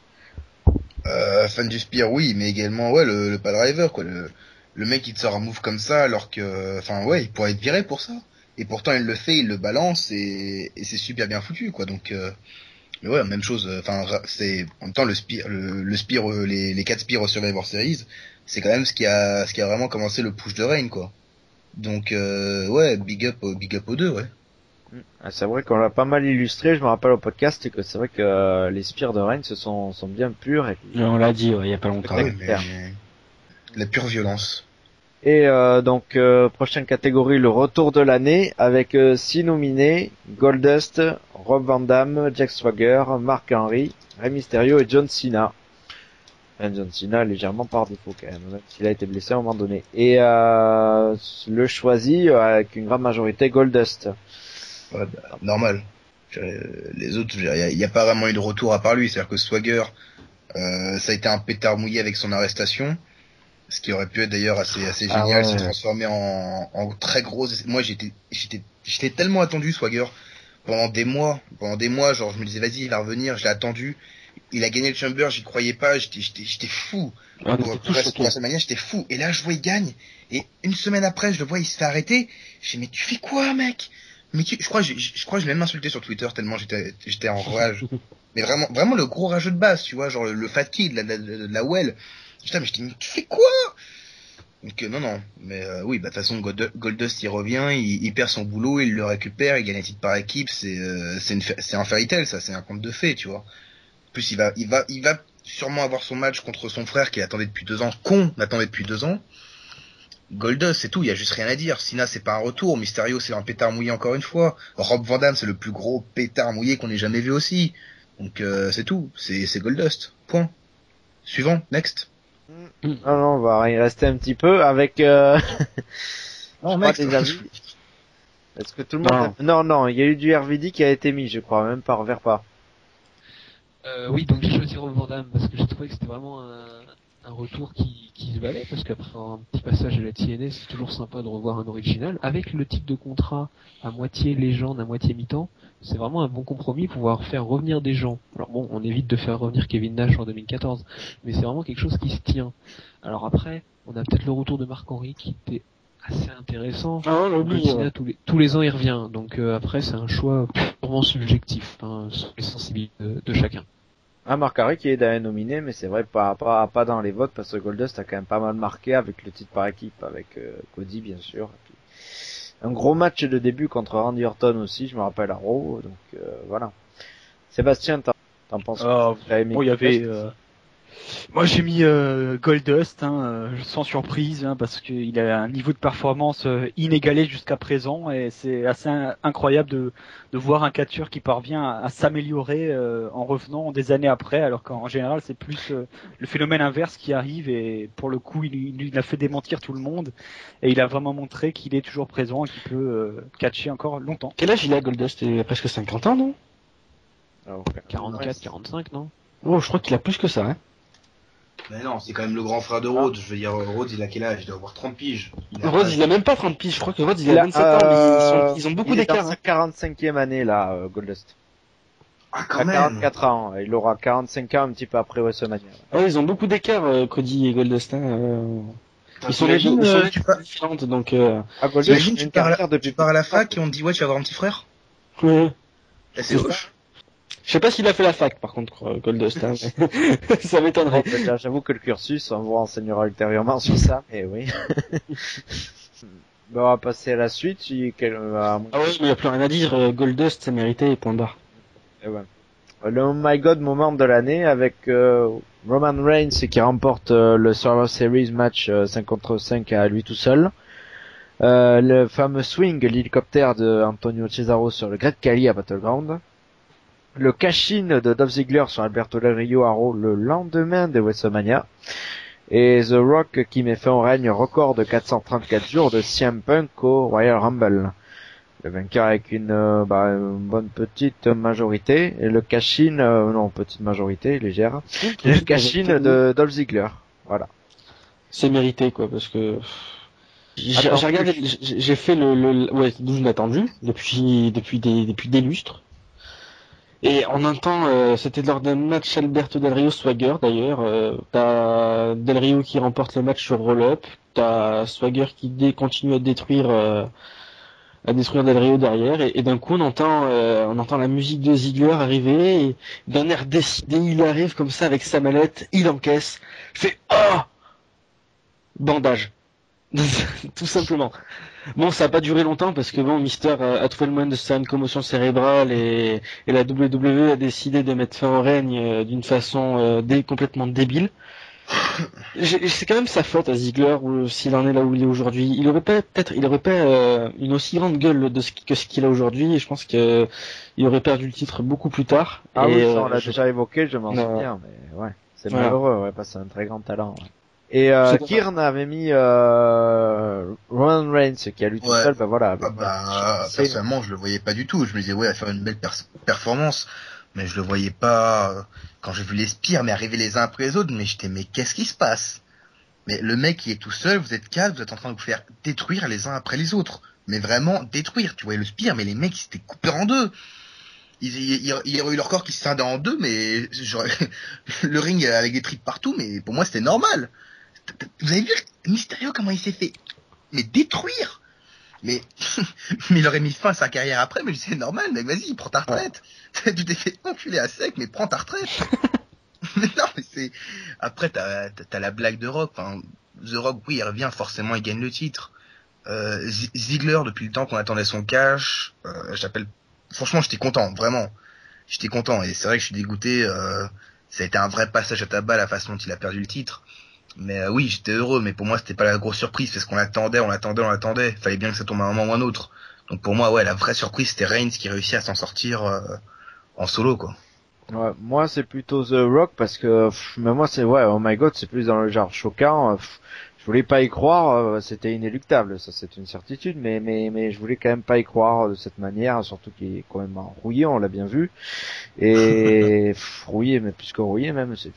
Euh, fan du Spear, oui, mais également, ouais, le, le Piledriver, quoi. Le, le mec, il te sort un move comme ça, alors que, enfin, ouais, il pourrait être viré pour ça. Et pourtant, il le fait, il le balance, et, et c'est super bien foutu, quoi. Donc, euh, mais ouais, même chose, enfin, c'est, en même temps, le Spear, le, le Spear, euh, les, les quatre Spears au Survivor Series, c'est quand même ce qui a, ce qui a vraiment commencé le push de Reign, quoi. Donc, euh, ouais, big up, big up aux deux, ouais. Ah, c'est vrai qu'on l'a pas mal illustré, je me rappelle au podcast, que c'est vrai que euh, les Spears de Reigns sont, sont bien purs. Et, On l'a dit, ouais, il y a pas longtemps. Ah oui, mais la pure violence. et euh, donc, euh, prochaine catégorie, le retour de l'année, avec euh, six nominés, Goldust, Rob Van Dam, Jack Swagger, Mark Henry, Rey Mysterio et John Cena. Enfin, John Cena légèrement par défaut quand même, même s'il a été blessé à un moment donné. Et euh, le choisi euh, avec une grande majorité Goldust. Ouais, bah, normal. Euh, Les autres, il n'y a, y a pas vraiment eu de retour à part lui. C'est-à-dire que Swagger, euh, ça a été un pétard mouillé avec son arrestation. Ce qui aurait pu être d'ailleurs assez, assez Ah génial, ouais. se transformer en, en très grosse. Moi, j'étais, j'étais, j'étais tellement attendu Swagger pendant des mois, pendant des mois. Genre, je me disais, vas-y, il va revenir. Je l'ai attendu. il a gagné le Chamber, j'y croyais pas, j'étais, j'étais, j'étais fou. Ah, Pour, t'étais pour, tout pour choqué. WrestleMania, j'étais fou. Et là, je vois, il gagne. Et une semaine après, je le vois, il se fait arrêter. Je dis, mais tu fais quoi, mec? Mais tu, je crois, je, je crois, que je l'ai même insulté sur Twitter tellement j'étais, j'étais en rage. Mais vraiment, vraiment le gros rageux de base, tu vois, genre le, le fat kid, la, la, la, la well. Putain, mais je dis, mais tu fais quoi? Donc euh, non, non. Mais euh, oui, bah de toute façon, Gold, Goldust, il revient, il, il perd son boulot, il le récupère, il gagne un titre par équipe. C'est, euh, c'est une, c'est un fairy tale, ça, c'est un conte de fées, tu vois. En plus, il va, il va, il va sûrement avoir son match contre son frère qui attendait depuis deux ans, qu'on attendait depuis deux ans. Goldust, c'est tout, il y a juste rien à dire. Sina, c'est pas un retour. Mysterio, c'est un pétard mouillé encore une fois. Rob Van Dam, c'est le plus gros pétard mouillé qu'on ait jamais vu aussi. Donc euh, c'est tout, c'est, c'est Goldust. Point. Suivant, next. Non, non, on va y rester un petit peu avec euh... Non, je crois next. des avis. Est-ce que tout le monde Non. a... non, non, il y a eu du R V D qui a été mis, je crois, même par Verpa. Euh, oui, donc j'ai choisi Rob Van Dam parce que j'ai trouvé que c'était vraiment un, un retour qui, qui se valait, parce qu'après un petit passage à la T N A, c'est toujours sympa de revoir un original. Avec le type de contrat à moitié légende, à moitié mi-temps, c'est vraiment un bon compromis pour pouvoir faire revenir des gens. Alors bon, on évite de faire revenir Kevin Nash en deux mille quatorze, mais c'est vraiment quelque chose qui se tient. Alors après, on a peut-être le retour de Marc Henry qui était assez intéressant. Ah, on l'a oublié. John Cena, Ouais. tous les, tous les ans il revient, donc euh, après c'est un choix purement subjectif, hein, sur les sensibilités de, de chacun. Ah, Marc Henry qui est d'ailleurs nominé, mais c'est vrai pas, pas, pas dans les votes parce que Goldust a quand même pas mal marqué avec le titre par équipe, avec euh, Cody bien sûr. Et puis, un gros match de début contre Randy Orton aussi, je me rappelle à Raw, donc euh, voilà. Sébastien, t'en, t'en penses quoi? Euh, T'as aimé bon, il y avait. Goldust Euh... Moi, j'ai mis euh, Goldust, hein, euh, sans surprise, hein, parce qu'il a un niveau de performance euh, inégalé jusqu'à présent, et c'est assez in- incroyable de, de voir un catcheur qui parvient à, à s'améliorer euh, en revenant des années après, alors qu'en général, c'est plus euh, le phénomène inverse qui arrive, et pour le coup, il, il, il a fait démentir tout le monde, et il a vraiment montré qu'il est toujours présent et qu'il peut euh, catcher encore longtemps. Quel âge il a, Goldust? Il a presque cinquante ans, non? Alors, quarante-quatre, quarante-cinq, non? Oh, je crois qu'il a plus que ça, hein. Mais non, c'est quand même le grand frère de Rhodes. Je veux dire, Rhodes, il a quel âge? Il doit avoir trente piges. Il a Rhodes, pas- il a même pas trente piges. Je crois que Rhodes, il, Il a a, vingt-sept ans, mais ils, sont- euh, ils ont beaucoup il est d'écart. dans Hein. sa quarante-cinquième année là, euh, Goldust. Ah, Il quand a même. quarante-quatre ans, il aura quarante-cinq ans un petit peu après WrestleMania. Ah, ils ont beaucoup d'écart, euh, Cody et Goldust. Hein. euh. Ils sont les deux, T'imagines, ils sont euh, les tu deux pars, différentes, donc. Euh... Ah, Goldust, t'imagines, il a tu une pars à la, carrière depuis tu pars à la plus de trente fac et on te dit, ouais, tu vas avoir un petit frère? Ouais. Eh, c'est ouf. Je sais pas s'il a fait la fac, par contre, euh, Goldust. Hein, mais... ça m'étonnerait. Bon, ben, j'avoue que le cursus, on vous renseignera ultérieurement sur ça, mais oui. Bon, on va passer à la suite. Si quel, euh, à mon- Ah ouais, mais il y a plus rien à dire. euh, Goldust, c'est mérité, point barre. eh ouais. Le Oh My God moment de l'année avec euh, Roman Reigns qui remporte euh, le Survivor Series match euh, cinq contre cinq à lui tout seul. Euh, le fameux swing, l'hélicoptère de Antonio Cesaro sur le Great Khali à Battleground. Le cash-in de Dolph Ziggler sur Alberto Del Rio à Raw le lendemain de WrestleMania. Et The Rock qui met fin au règne record de quatre cent trente-quatre jours de C M Punk au Royal Rumble. Le vainqueur avec une, euh, bah, une bonne petite majorité. Et le cash-in, euh, non, petite majorité, légère. Et le cash-in de Dolph Ziggler. Voilà. C'est mérité, quoi, parce que... J'ai Attends, j'ai regardé, j'ai j'ai fait le, le, ouais, douze attendu depuis, depuis des, depuis des lustres. Et en un temps, euh, c'était lors d'un match Alberto Del Rio Swagger d'ailleurs. Euh, t'as Del Rio qui remporte le match sur roll-up, t'as Swagger qui dé continue à détruire, euh, à détruire Del Rio derrière, et, et d'un coup on entend, euh, on entend la musique de Ziggler arriver. Et d'un air décidé, il arrive comme ça avec sa mallette, il encaisse, fait oh, bandage. Tout simplement. Bon, ça a pas duré longtemps parce que bon, Mister a trouvé le moyen de se faire une commotion cérébrale et, et la W W E a décidé de mettre fin au règne euh, d'une façon euh, dé complètement débile. J'ai- C'est quand même sa faute à Ziggler ou s'il en est là où il est aujourd'hui. Il aurait pas peut-être, il aurait pas euh, une aussi grande gueule de ce, que ce qu'il a aujourd'hui. Et je pense que il aurait perdu le titre beaucoup plus tard. Ah et, oui, ça on euh, l'a je- déjà évoqué, je m'en Non. souviens, mais ouais, c'est Voilà. malheureux, ouais, parce que c'est un très grand talent. Ouais. Et euh, C'est dommage. Kieran avait mis euh, Roman Reigns qui a lui tout Ouais. seul, ben voilà. Ah bah, c'est- personnellement, je le voyais pas du tout. Je me disais, ouais, il va faire une belle pers- performance. Mais je le voyais pas. euh, Quand j'ai vu les spires, mais arriver les uns après les autres, mais j'étais, mais qu'est-ce qui se passe? Mais le mec, il est tout seul, vous êtes quatre, vous êtes en train de vous faire détruire les uns après les autres. Mais vraiment détruire. Tu voyais le spire, mais les mecs, ils s'étaient coupés en deux. ils, ils, ils, il y aurait eu leur corps qui se scindait en deux, mais j'aurais, le ring avec des tripes partout, mais pour moi c'était normal. Vous avez vu Mysterio comment il s'est fait, mais détruire, mais, mais il aurait mis fin à sa carrière après, mais c'est normal, mec, vas-y, prends ta retraite. Ouais. Tu t'es fait enculer à sec, mais prends ta retraite. Mais non, mais c'est, après t'as, t'as, t'as la blague de Rock, enfin, The Rock, oui, il revient, forcément, il gagne le titre. Euh, Z- Ziggler, depuis le temps qu'on attendait son cash, euh, j'appelle, franchement, j'étais content, vraiment. J'étais content, et c'est vrai que je suis dégoûté, euh, ça a été un vrai passage à tabac, la façon dont il a perdu le titre. Mais euh, oui, j'étais heureux, mais pour moi, c'était pas la grosse surprise, parce qu'on l'attendait, on l'attendait, on l'attendait. Fallait bien que ça tombe à un moment ou un autre. Donc pour moi, ouais, la vraie surprise, c'était Reigns qui réussit à s'en sortir, euh, en solo, quoi. Ouais, moi c'est plutôt The Rock parce que pff, mais moi c'est ouais, oh my god, c'est plus dans le genre choquant. Pff, je voulais pas y croire, euh, c'était inéluctable, ça c'est une certitude, mais mais mais je voulais quand même pas y croire de cette manière, surtout qu'il est quand même rouillé, on l'a bien vu, et pff, rouillé, mais plus que rouillé même, c'est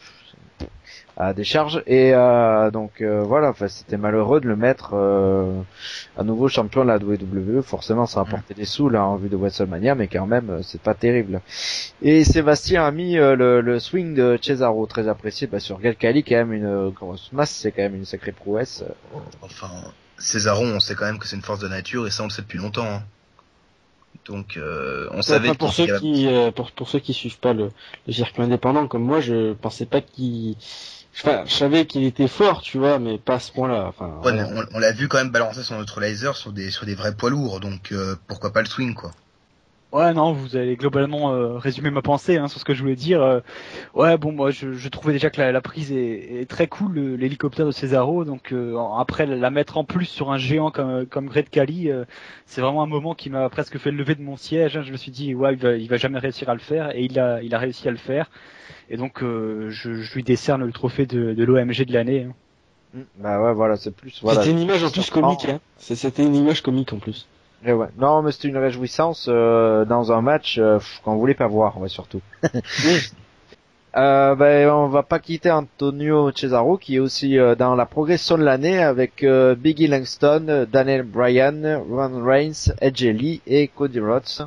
à décharge, et euh, donc euh, voilà, enfin c'était malheureux de le mettre euh, à nouveau champion de la W W E. Forcément ça rapportait des sous là en vue de WrestleMania, mais quand même c'est pas terrible. Et Sébastien a mis euh, le, le swing de Cesaro, très apprécié, bah, sur Gal Kali, quand même une grosse masse, c'est quand même une sacrée prouesse. Enfin, Cesaro, on sait quand même que c'est une force de nature, et ça on le sait depuis longtemps, hein. Donc euh, on Ouais, savait enfin, pour qu'il ceux qui euh, pour pour ceux qui suivent pas le, le circuit indépendant comme moi, je pensais pas qu'il, enfin, je savais qu'il était fort, tu vois, mais pas à ce point-là. Enfin, ouais, voilà. mais on, on l'a vu quand même balancer son neutralizer sur des sur des vrais poids lourds, donc euh, pourquoi pas le swing, quoi. Ouais, non, vous avez globalement euh, résumé ma pensée hein, sur ce que je voulais dire. Euh, ouais, bon, moi, je, je trouvais déjà que la, la prise est, est très cool, le- l'hélicoptère de Cesaro. Donc euh, en- après, la mettre en plus sur un géant comme comme Great Khali, euh, c'est vraiment un moment qui m'a presque fait lever de mon siège. Hein. Je me suis dit, ouais, il va, il va jamais réussir à le faire, et il a, il a réussi à le faire. Et donc, euh, je, je lui décerne le trophée de, de l'O M G de l'année. Hein. Mm, bah ouais, voilà, c'est plus voilà. C'était une image en plus surprend. comique, hein. C'est- C'était une image comique en plus. Et ouais. Non, mais c'était une réjouissance euh, dans un match euh, pff, qu'on voulait pas voir, ouais, surtout. Oui. Euh, ben, on va pas quitter Antonio Cesaro qui est aussi euh, dans la progression de l'année avec euh, Biggie Langston, euh, Daniel Bryan, Roman Reigns, Edge Lee et Cody Rhodes.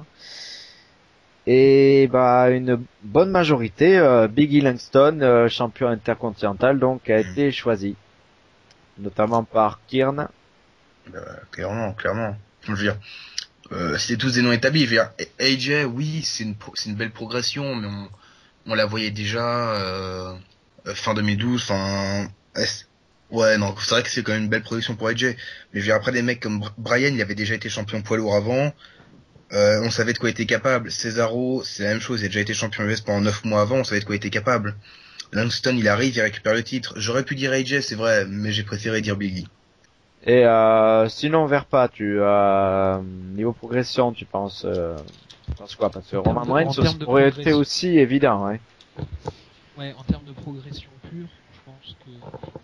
Et bah une bonne majorité, euh, Biggie Langston, euh, champion intercontinental, donc a été choisi, notamment par Kieran. Euh, clairement, clairement. Je veux dire, euh, c'était tous des noms établis. Je veux dire, A J, oui, c'est une pro- c'est une belle progression, mais on on la voyait déjà euh, euh, fin deux mille douze. Enfin, est- ouais, non, c'est vrai que c'est quand même une belle progression pour A J. Mais je veux dire, après des mecs comme Br- Bryan, il avait déjà été champion poids lourd avant. Euh, on savait de quoi il était capable. Cesaro, c'est la même chose. Il a déjà été champion U S pendant neuf mois avant. On savait de quoi il était capable. Langston, il arrive, il récupère le titre. J'aurais pu dire A J, c'est vrai, mais j'ai préféré dire Biggie. Et euh, sinon vers pas, tu euh, niveau progression, tu penses, euh, tu penses quoi? Parce que En termes Roman de- Reigns en termes de aurait été progression. aussi évident, ouais. Ouais, en termes de progression pure, je pense que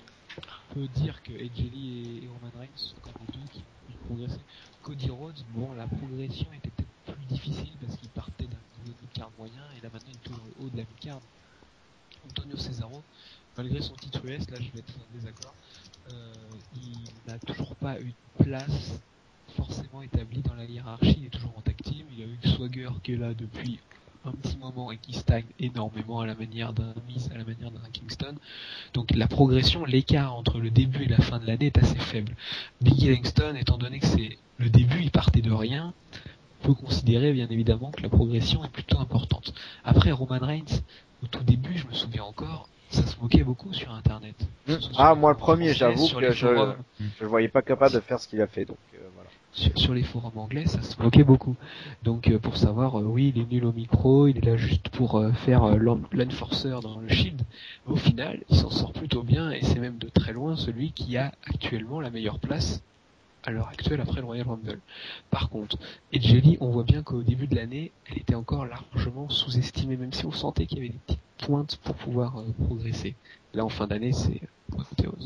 on peut dire que Edge Lee et, et Roman Reigns sont comme les deux qui ont pu progresser. Cody Rhodes, bon, la progression était peut-être plus difficile parce qu'il partait d'un niveau de mid-card moyen et là maintenant il est toujours au haut de la mid-card. Antonio Cesaro, malgré son titre U S, là je vais être en désaccord, euh, il n'a toujours pas une place forcément établie dans la hiérarchie, il est toujours en tag team, il a eu Swagger qui est là depuis un petit moment et qui stagne énormément à la manière d'un Miz, à la manière d'un Kingston. Donc la progression, l'écart entre le début et la fin de l'année est assez faible. Biggie Langston, étant donné que c'est le début, il partait de rien, on peut considérer bien évidemment que la progression est plutôt importante. Après Roman Reigns, au tout début, je me souviens encore, ça se moquait beaucoup sur internet. Mm. Sur Ah, les moi le forums premier, français, j'avoue sur que les je forums- je le voyais pas capable de faire ce qu'il a fait, donc euh, voilà. sur, sur les forums anglais, ça se moquait beaucoup. Donc euh, pour savoir, euh, oui, il est nul au micro, il est là juste pour euh, faire euh, l'en- l'enforcer dans le Shield. Mais au final, il s'en sort plutôt bien et c'est même de très loin celui qui a actuellement la meilleure place à l'heure actuelle après le Royal Rumble. Par contre, Edge Lee, on voit bien qu'au début de l'année, elle était encore largement sous-estimée, même si on sentait qu'il y avait des petites pointes pour pouvoir euh, progresser. Là, en fin d'année, c'est euh, théose.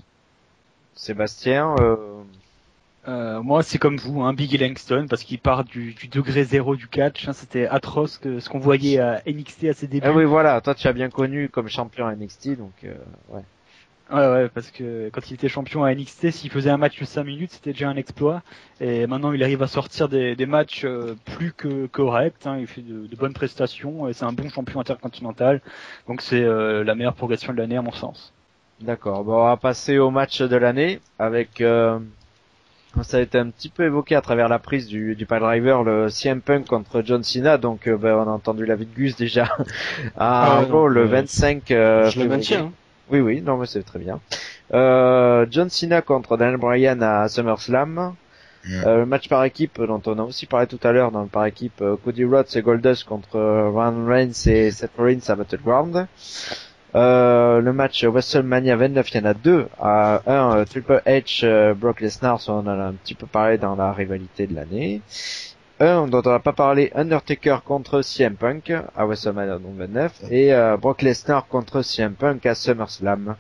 Sébastien, euh, Euh, moi, c'est comme vous, hein, Biggie Langston, parce qu'il part du, du degré zéro du catch. Hein, c'était atroce que ce qu'on voyait à N X T à ses débuts. ah oui voilà, toi tu as bien connu comme champion N X T, donc euh, ouais. Ouais, ouais, parce que quand il était champion à N X T, s'il faisait un match de cinq minutes, c'était déjà un exploit. Et maintenant, il arrive à sortir des, des matchs euh, plus que corrects. Hein. Il fait de, de bonnes prestations et c'est un bon champion intercontinental. Donc c'est euh, la meilleure progression de l'année à mon sens. D'accord. Bon, on va passer au match de l'année avec. Euh, ça a été un petit peu évoqué à travers la prise du, du Piledriver, le C M Punk contre John Cena. Donc, euh, ben, on a entendu l'avis de Gus déjà à Ah ouais, Raw non, le euh, vingt-cinq euh, Je le maintiens. Hein. Oui, oui, non, mais c'est très bien. Euh, John Cena contre Daniel Bryan à SummerSlam. Mm. Euh, le match par équipe dont on a aussi parlé tout à l'heure dans le par équipe, euh, Cody Rhodes et Goldust contre euh, Roman Reigns et Seth Rollins à Battleground. Euh, le match WrestleMania vingt-neuf, il y en a deux. Euh, un, euh, Triple H, euh, Brock Lesnar, ça on en a un petit peu parlé dans la rivalité de l'année. Un dont on n'a pas parlé, Undertaker contre C M Punk à WrestleMania donc vingt-neuf. Et euh, Brock Lesnar contre C M Punk à SummerSlam.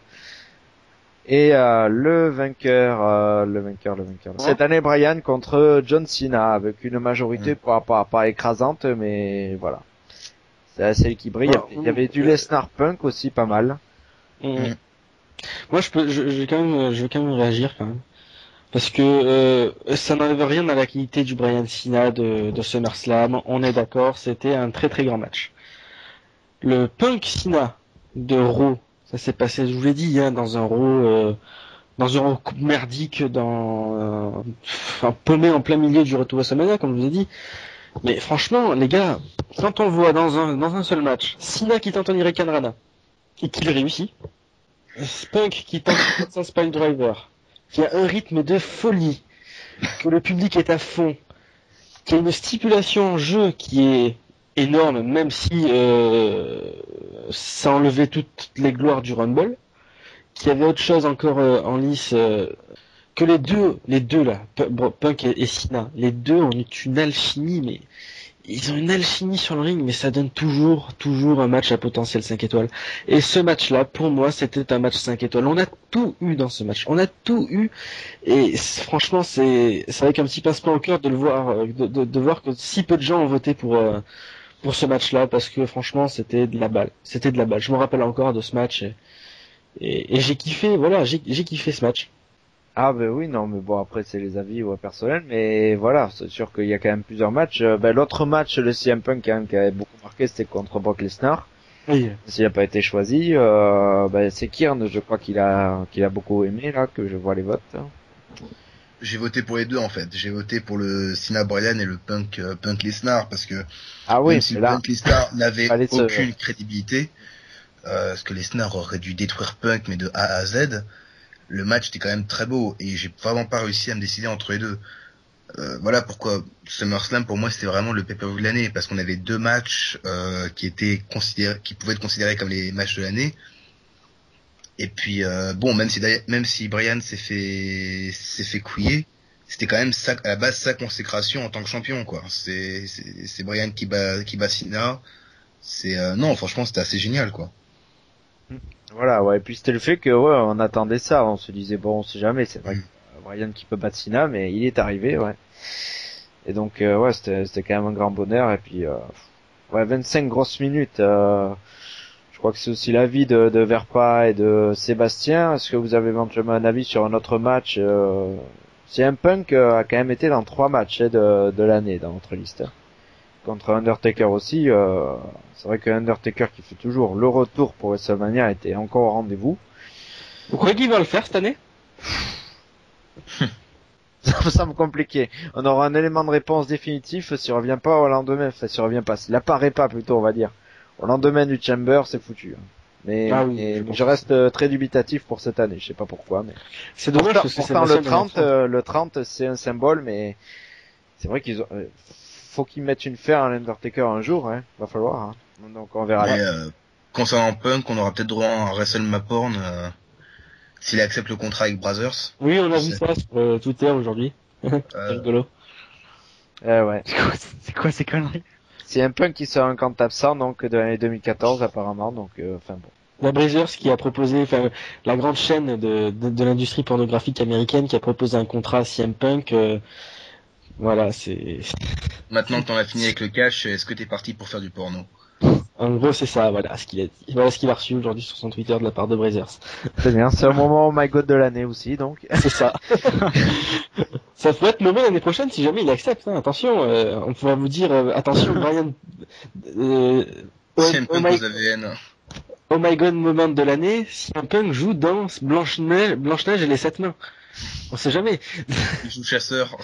Et euh, le vainqueur, euh, le vainqueur, le vainqueur. Cette année, Bryan contre John Cena avec une majorité Mm. pas, pas, pas écrasante, mais voilà. C'est assez équilibré. Il y avait, il y avait du Lesnar Punk aussi pas mal. Mmh. Moi, je peux, je, je vais quand même, je vais quand même réagir quand même, parce que euh, ça n'enlève rien à la qualité du Bryan Cena de, de SummerSlam. On est d'accord, c'était un très très grand match. Le Punk Cena de Raw, ça s'est passé, je vous l'ai dit, hein, dans un Raw, euh, dans un Raw merdique, dans, euh, enfin, paumé en plein milieu du Retour à WrestleMania, comme je vous ai dit. Mais franchement, les gars, quand on voit dans un dans un seul match Cena qui tente un Hurricane Rana et qu'il réussit, Punk qui tente un Spine Driver, qui a un rythme de folie, que le public est à fond, qui a une stipulation en jeu qui est énorme, même si euh, ça enlevait toutes les gloires du Rumble, qui avait autre chose encore euh, en lice, euh, que les deux, les deux là, Punk et, et Cena, les deux ont une alchimie, mais ils ont une alchimie sur le ring, mais ça donne toujours, toujours un match à potentiel cinq étoiles. Et ce match-là, pour moi, c'était un match cinq étoiles. On a tout eu dans ce match. On a tout eu. Et franchement, c'est, c'est avec un petit pincement au cœur de le voir, de, de, de voir que si peu de gens ont voté pour, euh, pour ce match-là, parce que franchement, c'était de la balle. C'était de la balle. Je me rappelle encore de ce match. Et, et, et j'ai kiffé, voilà, j'ai, j'ai kiffé ce match. Ah ben oui, non, mais bon, après c'est les avis ouais, personnels, mais voilà, c'est sûr qu'il y a quand même plusieurs matchs. Euh, ben, l'autre match, le C M Punk quand même, qui avait beaucoup marqué, c'était contre Brock Lesnar. Oui. S'il n'a pas été choisi, euh, ben, c'est Kieran, je crois qu'il a qu'il a beaucoup aimé, là, que je vois les votes. J'ai voté pour les deux en fait. J'ai voté pour le Cena Bryan et le Punk euh, Punk Lesnar parce que Ah oui, même si c'est le là. Punk Lesnar n'avait Fallait se- aucune crédibilité, euh, parce que Lesnar aurait dû détruire Punk mais de A à Z, le match était quand même très beau et j'ai vraiment pas réussi à me décider entre les deux. Euh, voilà pourquoi SummerSlam pour moi c'était vraiment le pay-per-view de l'année parce qu'on avait deux matchs euh, qui étaient considérés, qui pouvaient être considérés comme les matchs de l'année. Et puis euh, bon, même si même si Bryan s'est fait s'est fait couiller, c'était quand même sa, à la base sa consécration en tant que champion quoi. C'est c'est, c'est Bryan qui bat qui bat Cena. C'est euh, non franchement c'était assez génial quoi. Voilà, ouais, et puis c'était le fait que, ouais, on attendait ça, on se disait, bon, on sait jamais, c'est vrai Mm. que Bryan qui peut battre Cena, mais il est arrivé, ouais. Et donc, euh, ouais, c'était, c'était quand même un grand bonheur, et puis, euh, ouais, vingt-cinq grosses minutes, euh, je crois que c'est aussi l'avis de, de Verpa et de Sébastien. Est-ce que vous avez éventuellement un avis sur un autre match, euh, C M Punk euh, a quand même été dans trois matchs hein, de, de l'année dans notre liste. Contre Undertaker aussi, euh, c'est vrai que Undertaker qui fait toujours le retour pour WrestleMania était encore au rendez-vous. Vous croyez qu'il va le faire cette année? Ça me semble compliqué. On aura un élément de réponse définitif s'il revient pas au lendemain, enfin s'il revient pas, s'il apparaît pas plutôt on va dire. Au lendemain du Chamber, c'est foutu. Mais, Ah oui, mais je je, pense je reste euh, très dubitatif pour cette année, je sais pas pourquoi. Mais... C'est dommage pourtant, parce que c'est pourtant, le Sébastien trente, Bernard. euh, le trente c'est un symbole, mais c'est vrai qu'ils ont... euh, faut qu'ils mettent une fer à l'Undertaker un jour, hein. Va falloir. Hein. Donc on verra. Mais là. euh, concernant Punk, on aura peut-être droit à un WrestleMaporn euh, s'il accepte le contrat avec Brothers. Oui, on a vu C'est- ça sur euh, Twitter aujourd'hui. C'est Euh, rigolo. Eh ouais. C'est quoi, c'est quoi ces conneries? C'est un Punk qui sera un compte absent donc de l'année deux mille quatorze apparemment. Donc euh, enfin bon. La Brazers qui a proposé, enfin, la grande chaîne de, de, de l'industrie pornographique américaine qui a proposé un contrat à C M Punk, euh, voilà, c'est... Maintenant que t'en as fini avec le cash, est-ce que t'es parti pour faire du porno? En gros, c'est ça, voilà ce qu'il a dit. Voilà ce qu'il a reçu aujourd'hui sur son Twitter de la part de Brazers. C'est bien, c'est un moment oh my god de l'année aussi, donc. C'est ça. Ça pourrait être nommé l'année prochaine si jamais il accepte. Hein. Attention, euh, on pourra vous dire, euh, attention, Brian. Euh, oh, C M oh, Punk my, aux A V N. oh my god moment de l'année, C M Punk joue dans Blanche-Neige, Blanche-Neige et les Sept Nains. On sait jamais. Il joue chasseur.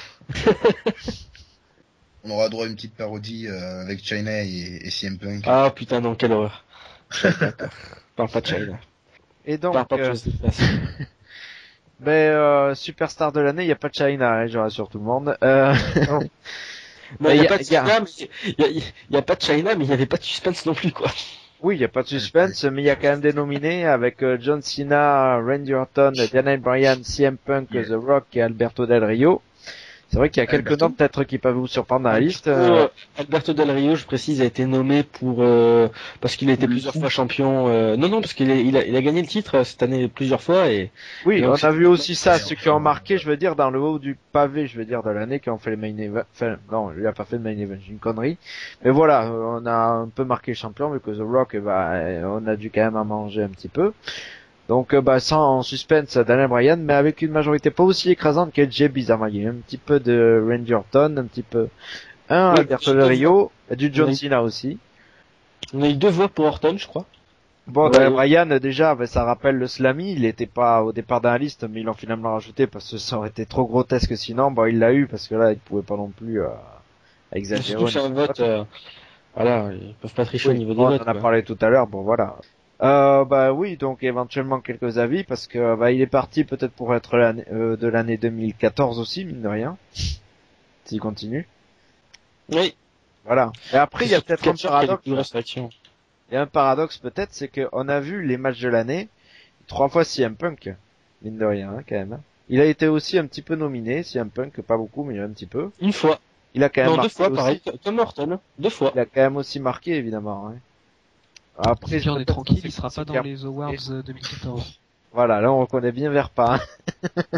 On aura droit à une petite parodie euh, avec China et, et C M Punk. Ah putain, non, quelle horreur. Parle pas de China. Et donc, Parle pas de euh, choses de place. ben, euh, superstar de l'année, il n'y a pas de China, hein, je rassure tout le monde. Euh... Non, Mais il y y a- a pas de y a- China, mais il y a, il y a pas de China, mais il y avait pas de suspense non plus, quoi. Oui, il n'y a pas de suspense, mais il y a quand même des nominés avec euh, John Cena, Randy Orton, Daniel Bryan, C M Punk, Yeah. The Rock et Alberto Del Rio. C'est vrai qu'il y a quelques Alberto noms peut-être qui peuvent vous surprendre dans la liste. Euh, euh, Alberto Del Rio, je précise, a été nommé pour euh, parce qu'il a été Le plusieurs coup. fois champion. Euh, non, non, parce qu'il est- il a, il a gagné le titre euh, cette année plusieurs fois et Oui, donc on c'est- a vu aussi ça, c'est ceux qui enfin, ont marqué, je veux dire, dans le haut du pavé, je veux dire, de l'année, qui ont fait les main events. Enfin, non, il a pas fait de main event, j'ai une connerie. Mais voilà, euh, on a un peu marqué le champion, vu que The Rock, eh ben, euh, on a dû quand même en manger un petit peu. Donc, euh, bah, sans suspense, Daniel Bryan, mais avec une majorité pas aussi écrasante que Jay bizarrement. Il y a eu un petit peu de Randy Orton, un petit peu, un Oui, Alberto Del Rio, et du John Oui. Cena aussi. on a eu deux voix pour Orton, je crois. Bon, Ouais, Daniel ouais. Bryan, déjà, ben, ça rappelle le Slammy. Il était pas au départ dans la liste, mais ils l'ont finalement rajouté parce que ça aurait été trop grotesque sinon. Bon, il l'a eu parce que là, il pouvait pas non plus euh, Mais exagérer. surtout au c'est un niveau vote. du vote. euh, voilà, ils peuvent pas tricher Oui, au niveau bon, des on votes. en a quoi. parlé tout à l'heure. Bon, voilà. Euh, bah oui, donc éventuellement quelques avis parce que bah il est parti peut-être pour être l'année- euh, de l'année deux mille quatorze aussi, mine de rien. S'il continue. Oui. Voilà. Et après, il y a peut-être un Catcher qui a les paradoxe. plus grosses réactions. Il y a un paradoxe peut-être, c'est qu'on a vu les matchs de l'année, trois fois C M Punk, mine de rien, hein, quand même. hein. Il a été aussi un petit peu nominé, C M Punk, pas beaucoup, mais un petit peu. Une fois. Il a quand même Non, deux marqué fois, aussi. pareil. Comme Orton. Deux fois. Il a quand même aussi marqué, évidemment. Hein. Après, Puis on est peut-être tranquille, c'est- il sera c'est pas dans clair. les Awards euh, deux mille quatorze. Voilà, là on reconnaît bien Verpa. hein.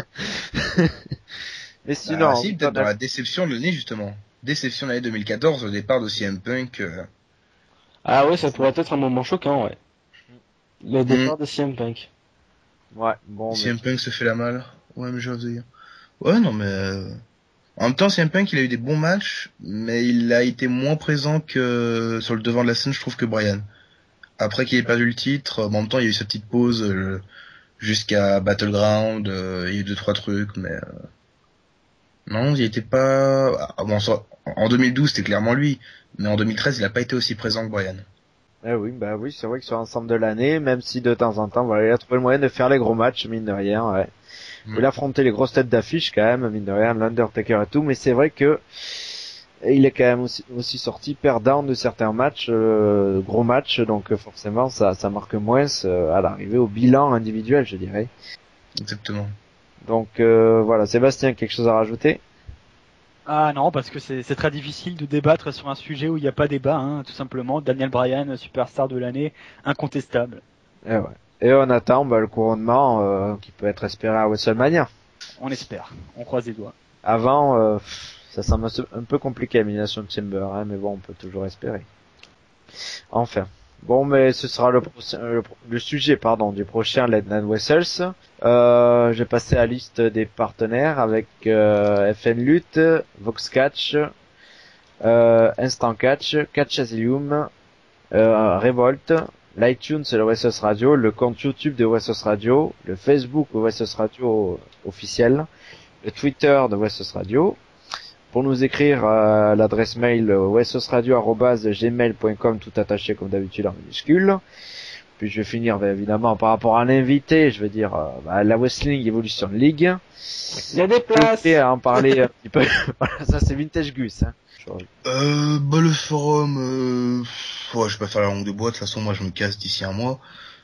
Mais sinon, Ah, si, oui, peut-être on dans a- la déception de l'année, justement. Déception de l'année deux mille quatorze, le départ de C M Punk. euh, Ah ouais, ça pourrait être un moment choquant, ouais. Le départ de C M Punk. ouais, bon, C mais- M Punk se fait la malle. Ouais, mais j'ose dire. Ouais, non, mais... euh, En même temps, C M Punk, il a eu des bons matchs, mais il a été moins présent que sur le devant de la scène, je trouve, que Bryan. Après qu'il ait perdu le titre, euh, en même temps, il y a eu sa petite pause euh, jusqu'à Battleground, euh, il y a eu deux, trois trucs, mais... euh, Non, il était pas... Ah, bon, ça- en deux mille douze, c'était clairement lui, mais en deux mille treize, il a pas été aussi présent que Bryan. Eh oui, bah oui, c'est vrai que sur l'ensemble de l'année, même si de temps en temps, voilà, il a trouvé le moyen de faire les gros matchs, mine de rien, ouais. Mm. Il a affronté les grosses têtes d'affiche quand même, mine de rien, l'Undertaker et tout, mais c'est vrai que il est quand même aussi, aussi sorti perdant de certains matchs, euh, gros matchs, donc euh, forcément ça, ça marque moins euh, à l'arrivée au bilan individuel, je dirais. Exactement. Donc euh, voilà, Sébastien, quelque chose à rajouter? Ah non, parce que c'est c'est très difficile de débattre sur un sujet où il n'y a pas débat, hein, tout simplement. Daniel Bryan, superstar de l'année, incontestable. Et, ouais. Et on attend bah, le couronnement euh, qui peut être espéré à WrestleMania. On espère, on croise les doigts. Avant, euh, pff, ça semble un peu compliqué Elimination Chamber, hein, mais bon, on peut toujours espérer. Enfin. Bon, mais ce sera le, prochain- le, le sujet pardon, du prochain Let's Night Wrestles. Euh, j'ai passé la liste des partenaires avec euh, F N Lutte, Vox Catch, euh, Instant Catch, Catch Asylum, euh, Revolt, l'iTunes et le Wrestles Radio, le compte YouTube de Wrestles Radio, le Facebook de Wrestles Radio officiel, le Twitter de Wrestles Radio. Pour nous écrire à l'adresse mail wrestlesradio arobase gmail point com, tout attaché comme d'habitude en minuscule. Puis je vais finir bah, évidemment par rapport à l'invité, je veux dire euh, bah, la Wrestling Evolution League. Il y a des places. Et à en parler un petit peu. Voilà, ça c'est Vintage Gus. Hein. Euh, bah le forum, euh... pff, ouais, je vais pas faire la langue de bois, de toute façon moi je me casse d'ici un mois.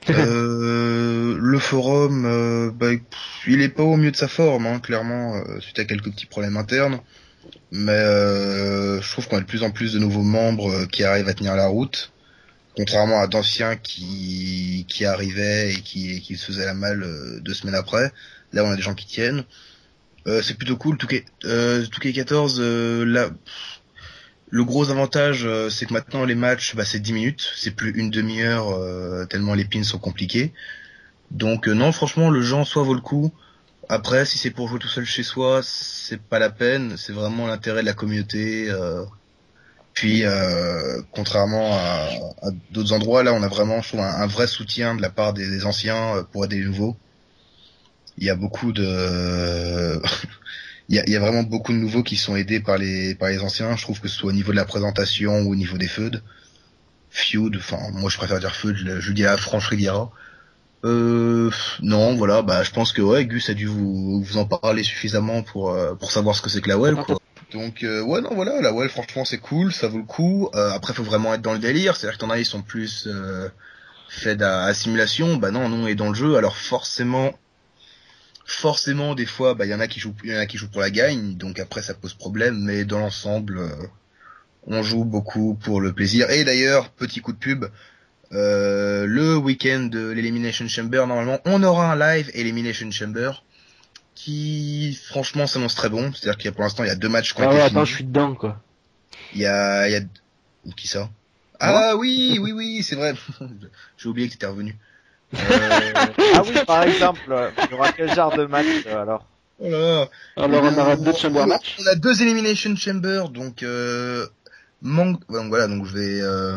euh, le forum, euh, bah, pff, il est pas au mieux de sa forme, hein, clairement, euh, suite à quelques petits problèmes internes. Mais euh, je trouve qu'on a de plus en plus de nouveaux membres euh, qui arrivent à tenir la route, contrairement à d'anciens qui qui arrivaient et qui qui se faisaient la malle euh, deux semaines après. Là on a des gens qui tiennent. Euh, c'est plutôt cool. deux K, euh, deux K quatorze, euh, là. Pff, Le gros avantage, euh, c'est que maintenant les matchs, bah, c'est dix minutes, c'est plus une demi-heure, euh, tellement les pins sont compliqués. Donc euh, non, franchement, le jeu en soi vaut le coup. Après, si c'est pour jouer tout seul chez soi, c'est pas la peine. C'est vraiment l'intérêt de la communauté. Euh... Puis, euh, contrairement à, à d'autres endroits, là, on a vraiment, je trouve, un, un vrai soutien de la part des, des anciens pour aider les nouveaux. Il y a beaucoup de... il, y a, il y a vraiment beaucoup de nouveaux qui sont aidés par les, par les anciens. Je trouve que ce soit au niveau de la présentation ou au niveau des feuds. Feud, enfin, moi je préfère dire feud, je, je dis à Franche Riviera. Euh, non, voilà, bah, je pense que, ouais, Gus a dû vous, vous en parler suffisamment pour, euh, pour savoir ce que c'est que la W E L, quoi. Donc, euh, ouais, non, voilà, la W E L, franchement, c'est cool, ça vaut le coup. Euh, après, faut vraiment être dans le délire, c'est-à-dire que t'en as, ils sont plus, euh, faits à, à simulation, bah non, non, on est dans le jeu, alors forcément, forcément, des fois, bah, il y en a qui jouent, il y en a qui jouent pour la gagne, donc après, ça pose problème, mais dans l'ensemble, euh, on joue beaucoup pour le plaisir. Et d'ailleurs, petit coup de pub, Euh, le week-end de l'Elimination Chamber, normalement, on aura un live Elimination Chamber qui, franchement, s'annonce très bon. C'est-à-dire qu'il y a pour l'instant, il y a deux matchs qui ont Ah été ouais, finis. attends, je suis dedans, quoi. Il y a, il y a, qui ça? Ah oui, oui, oui, c'est vrai. J'ai oublié que t'étais revenu. Euh... ah oui, par exemple, il y aura quel genre de match alors? Voilà. Alors, on aura deux chamber on, match. on a deux Elimination Chamber, donc euh, manque. Donc voilà, donc je vais. Euh...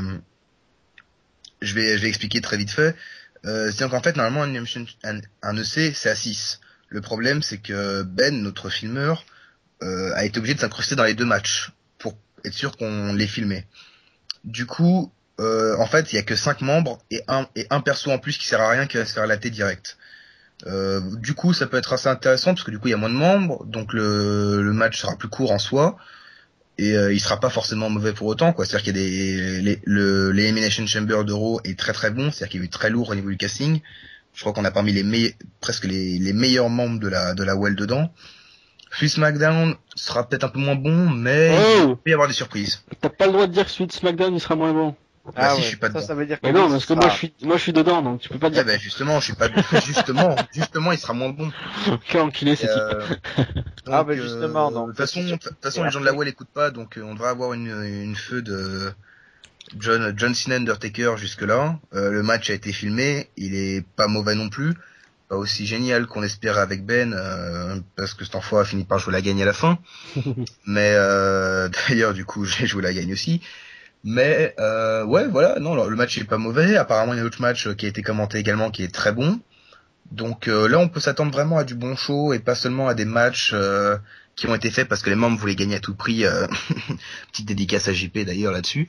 Je vais, je vais expliquer très vite fait. Euh, c'est qu'en fait, normalement, un, un, un E C, c'est à six. Le problème, c'est que Ben, notre filmeur, euh, a été obligé de s'incruster dans les deux matchs pour être sûr qu'on les filmait. Du coup, euh, en fait, il y a que cinq membres et un, et un perso en plus qui sert à rien, qui va se faire latter direct. Euh, du coup, ça peut être assez intéressant parce que du coup, il y a moins de membres, donc le, le match sera plus court en soi. Et euh, il sera pas forcément mauvais pour autant, quoi. C'est-à-dire qu'il y a des les, le l'Elimination Chamber d'Euro est très très bon, c'est-à-dire qu'il est très lourd au niveau du casting. Je crois qu'on a parmi les meilleurs, presque les, les meilleurs membres de la de la W E L dedans. Puis SmackDown sera peut-être un peu moins bon, mais Oh il peut y avoir des surprises. T'as pas le droit de dire que celui de SmackDown il sera moins bon. Bah Ah si, ouais, je suis pas ça, dedans. ça veut dire que Mais non, lui, parce que ce moi je sera- suis, moi je suis dedans, donc tu peux pas Eh dire. ben justement, je suis pas justement, justement, il sera moins bon. Quel enculé c'est Et, type. euh, Ah, donc, bah, justement, euh, donc, de toute façon, c'est de toute façon, et les gens de la après- W E L écoutent pas, donc euh, on devrait avoir une une feu de John John Cena Undertaker jusque là. Euh, le match a été filmé, il est pas mauvais non plus, pas aussi génial qu'on espérait avec Ben, euh, parce que cet enfant a fini par jouer la gagne à la fin. Mais euh, d'ailleurs, du coup, j'ai joué la gagne aussi. Mais euh, ouais, voilà, non, le match est pas mauvais. Apparemment, il y a un autre match qui a été commenté également qui est très bon. Donc euh, là, on peut s'attendre vraiment à du bon show et pas seulement à des matchs euh, qui ont été faits parce que les membres voulaient gagner à tout prix. Euh... Petite dédicace à J P d'ailleurs là-dessus.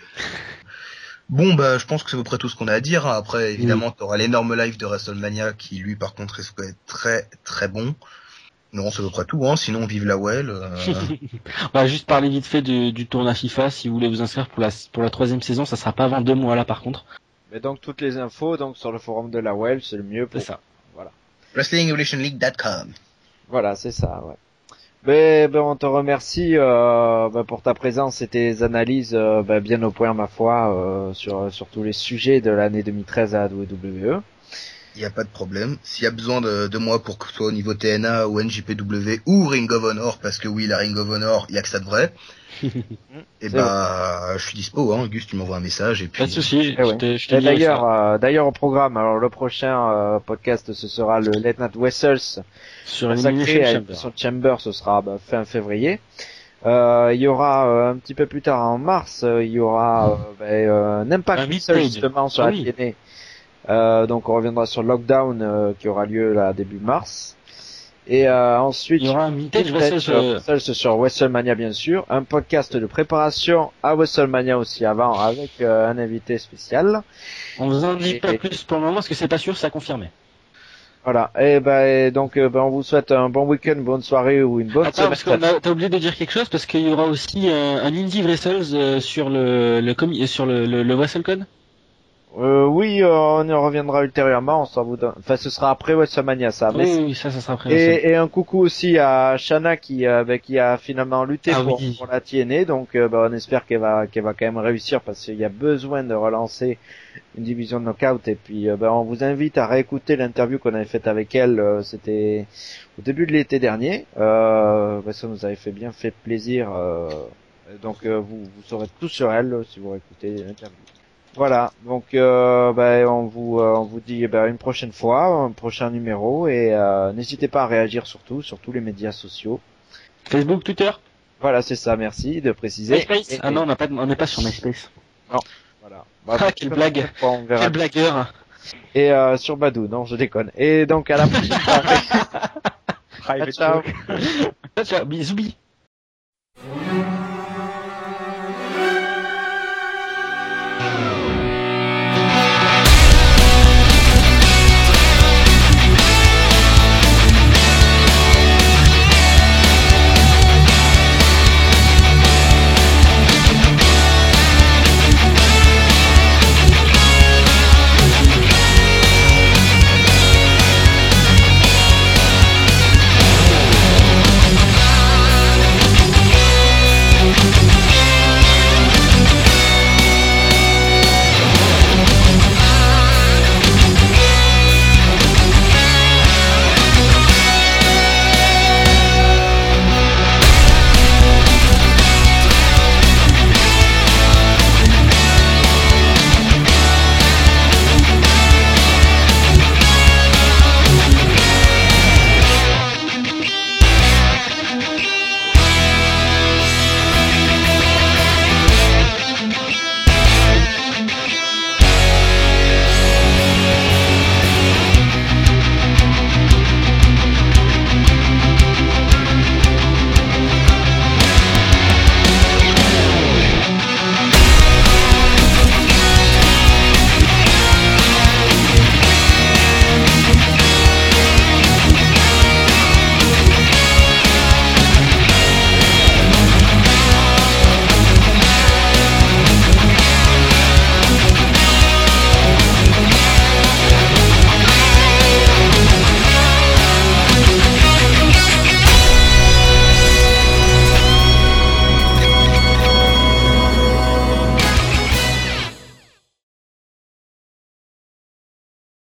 Bon, bah, je pense que c'est à peu près tout ce qu'on a à dire. Après, évidemment, tu auras l'énorme live de WrestleMania qui, lui, par contre, risque d'être très très bon. Non, c'est à peu près tout. Hein. Sinon, vive la W E L. Euh... On va juste parler vite fait du, du tournoi FIFA. Si vous voulez vous inscrire pour la pour la troisième saison, ça sera pas avant deux mois là par contre. Mais donc toutes les infos donc sur le forum de la W E L, c'est le mieux pour C'est ça. Voilà. wrestling evolution league dot com. Voilà, c'est ça, ouais. Mais ben, on te remercie euh, ben, pour ta présence et tes analyses euh, ben, bien au point, ma foi, euh, sur, sur tous les sujets de l'année deux mille treize à la W W E. Il n'y a pas de problème. S'il y a besoin de, de moi pour que ce soit au niveau T N A ou N J P W ou Ring of Honor, parce que oui, la Ring of Honor, il y a que ça de vrai. Et bah, je suis dispo, hein. Gus, tu m'envoies un message et puis. Pas de souci. Eh Je ouais. te, je te Et dirai d'ailleurs, ça. euh, d'ailleurs au programme, alors le prochain euh, podcast, ce sera le Late Night Wrestles Sur consacré Elimination à Chamber. son Chamber, ce sera bah, fin février. Euh, il y aura euh, un petit peu plus tard en mars, euh, il y aura euh, bah, euh, un Impact Un Wrestle, mid-page. justement sur Ah la oui. T N A. Euh, donc on reviendra sur le Lockdown euh, qui aura lieu là début mars. Et euh, ensuite, Il y aura un Vintage Wrestle, euh, Wrestle sur WrestleMania bien sûr, un podcast de préparation à WrestleMania aussi avant avec euh, un invité spécial. On vous en dit Et- pas plus pour le moment parce que c'est pas sûr, c'est à confirmer. Voilà. Et ben et donc euh, ben, on vous souhaite un bon week-end, bonne soirée ou une bonne Attends, parce semaine. qu'on a, t'as oublié de dire quelque chose parce qu'il y aura aussi un, un Indie Wrestles euh, sur le, le comi- sur le, le, le WrestleCon. Euh, oui, euh, on y reviendra ultérieurement. On s'en vous donne... Enfin, ce sera après WrestleMania, ça. Mais Oui, oui, ça, ça sera après. WrestleCon. Et, et un coucou aussi à Shana qui, euh, bah, qui a finalement lutté Ah pour, oui. pour la T N A, donc euh, bah, on espère qu'elle va, qu'elle va quand même réussir parce qu'il y a besoin de relancer une division de knockout. Et puis euh, bah, on vous invite à réécouter l'interview qu'on avait faite avec elle, euh, c'était au début de l'été dernier. Euh, bah, ça nous avait fait bien fait plaisir euh, Donc euh, vous, vous saurez tout sur elle euh, si vous écoutez l'interview. Voilà, donc euh, ben, on vous euh, on vous dit ben, une prochaine fois, un prochain numéro, et euh, n'hésitez pas à réagir surtout sur tous les médias sociaux. Facebook, Twitter. Voilà, c'est ça, merci de préciser. MySpace. Et- Ah non, on n'a pas, de- on n'est pas sur MySpace. Voilà. Bah, Ah, quelle blague. on verra. Quel blagueur. Et euh, sur Badoo, non, je déconne. Et donc à la prochaine fois. Private Ciao. joke. Ciao, ciao, bisous, bisous.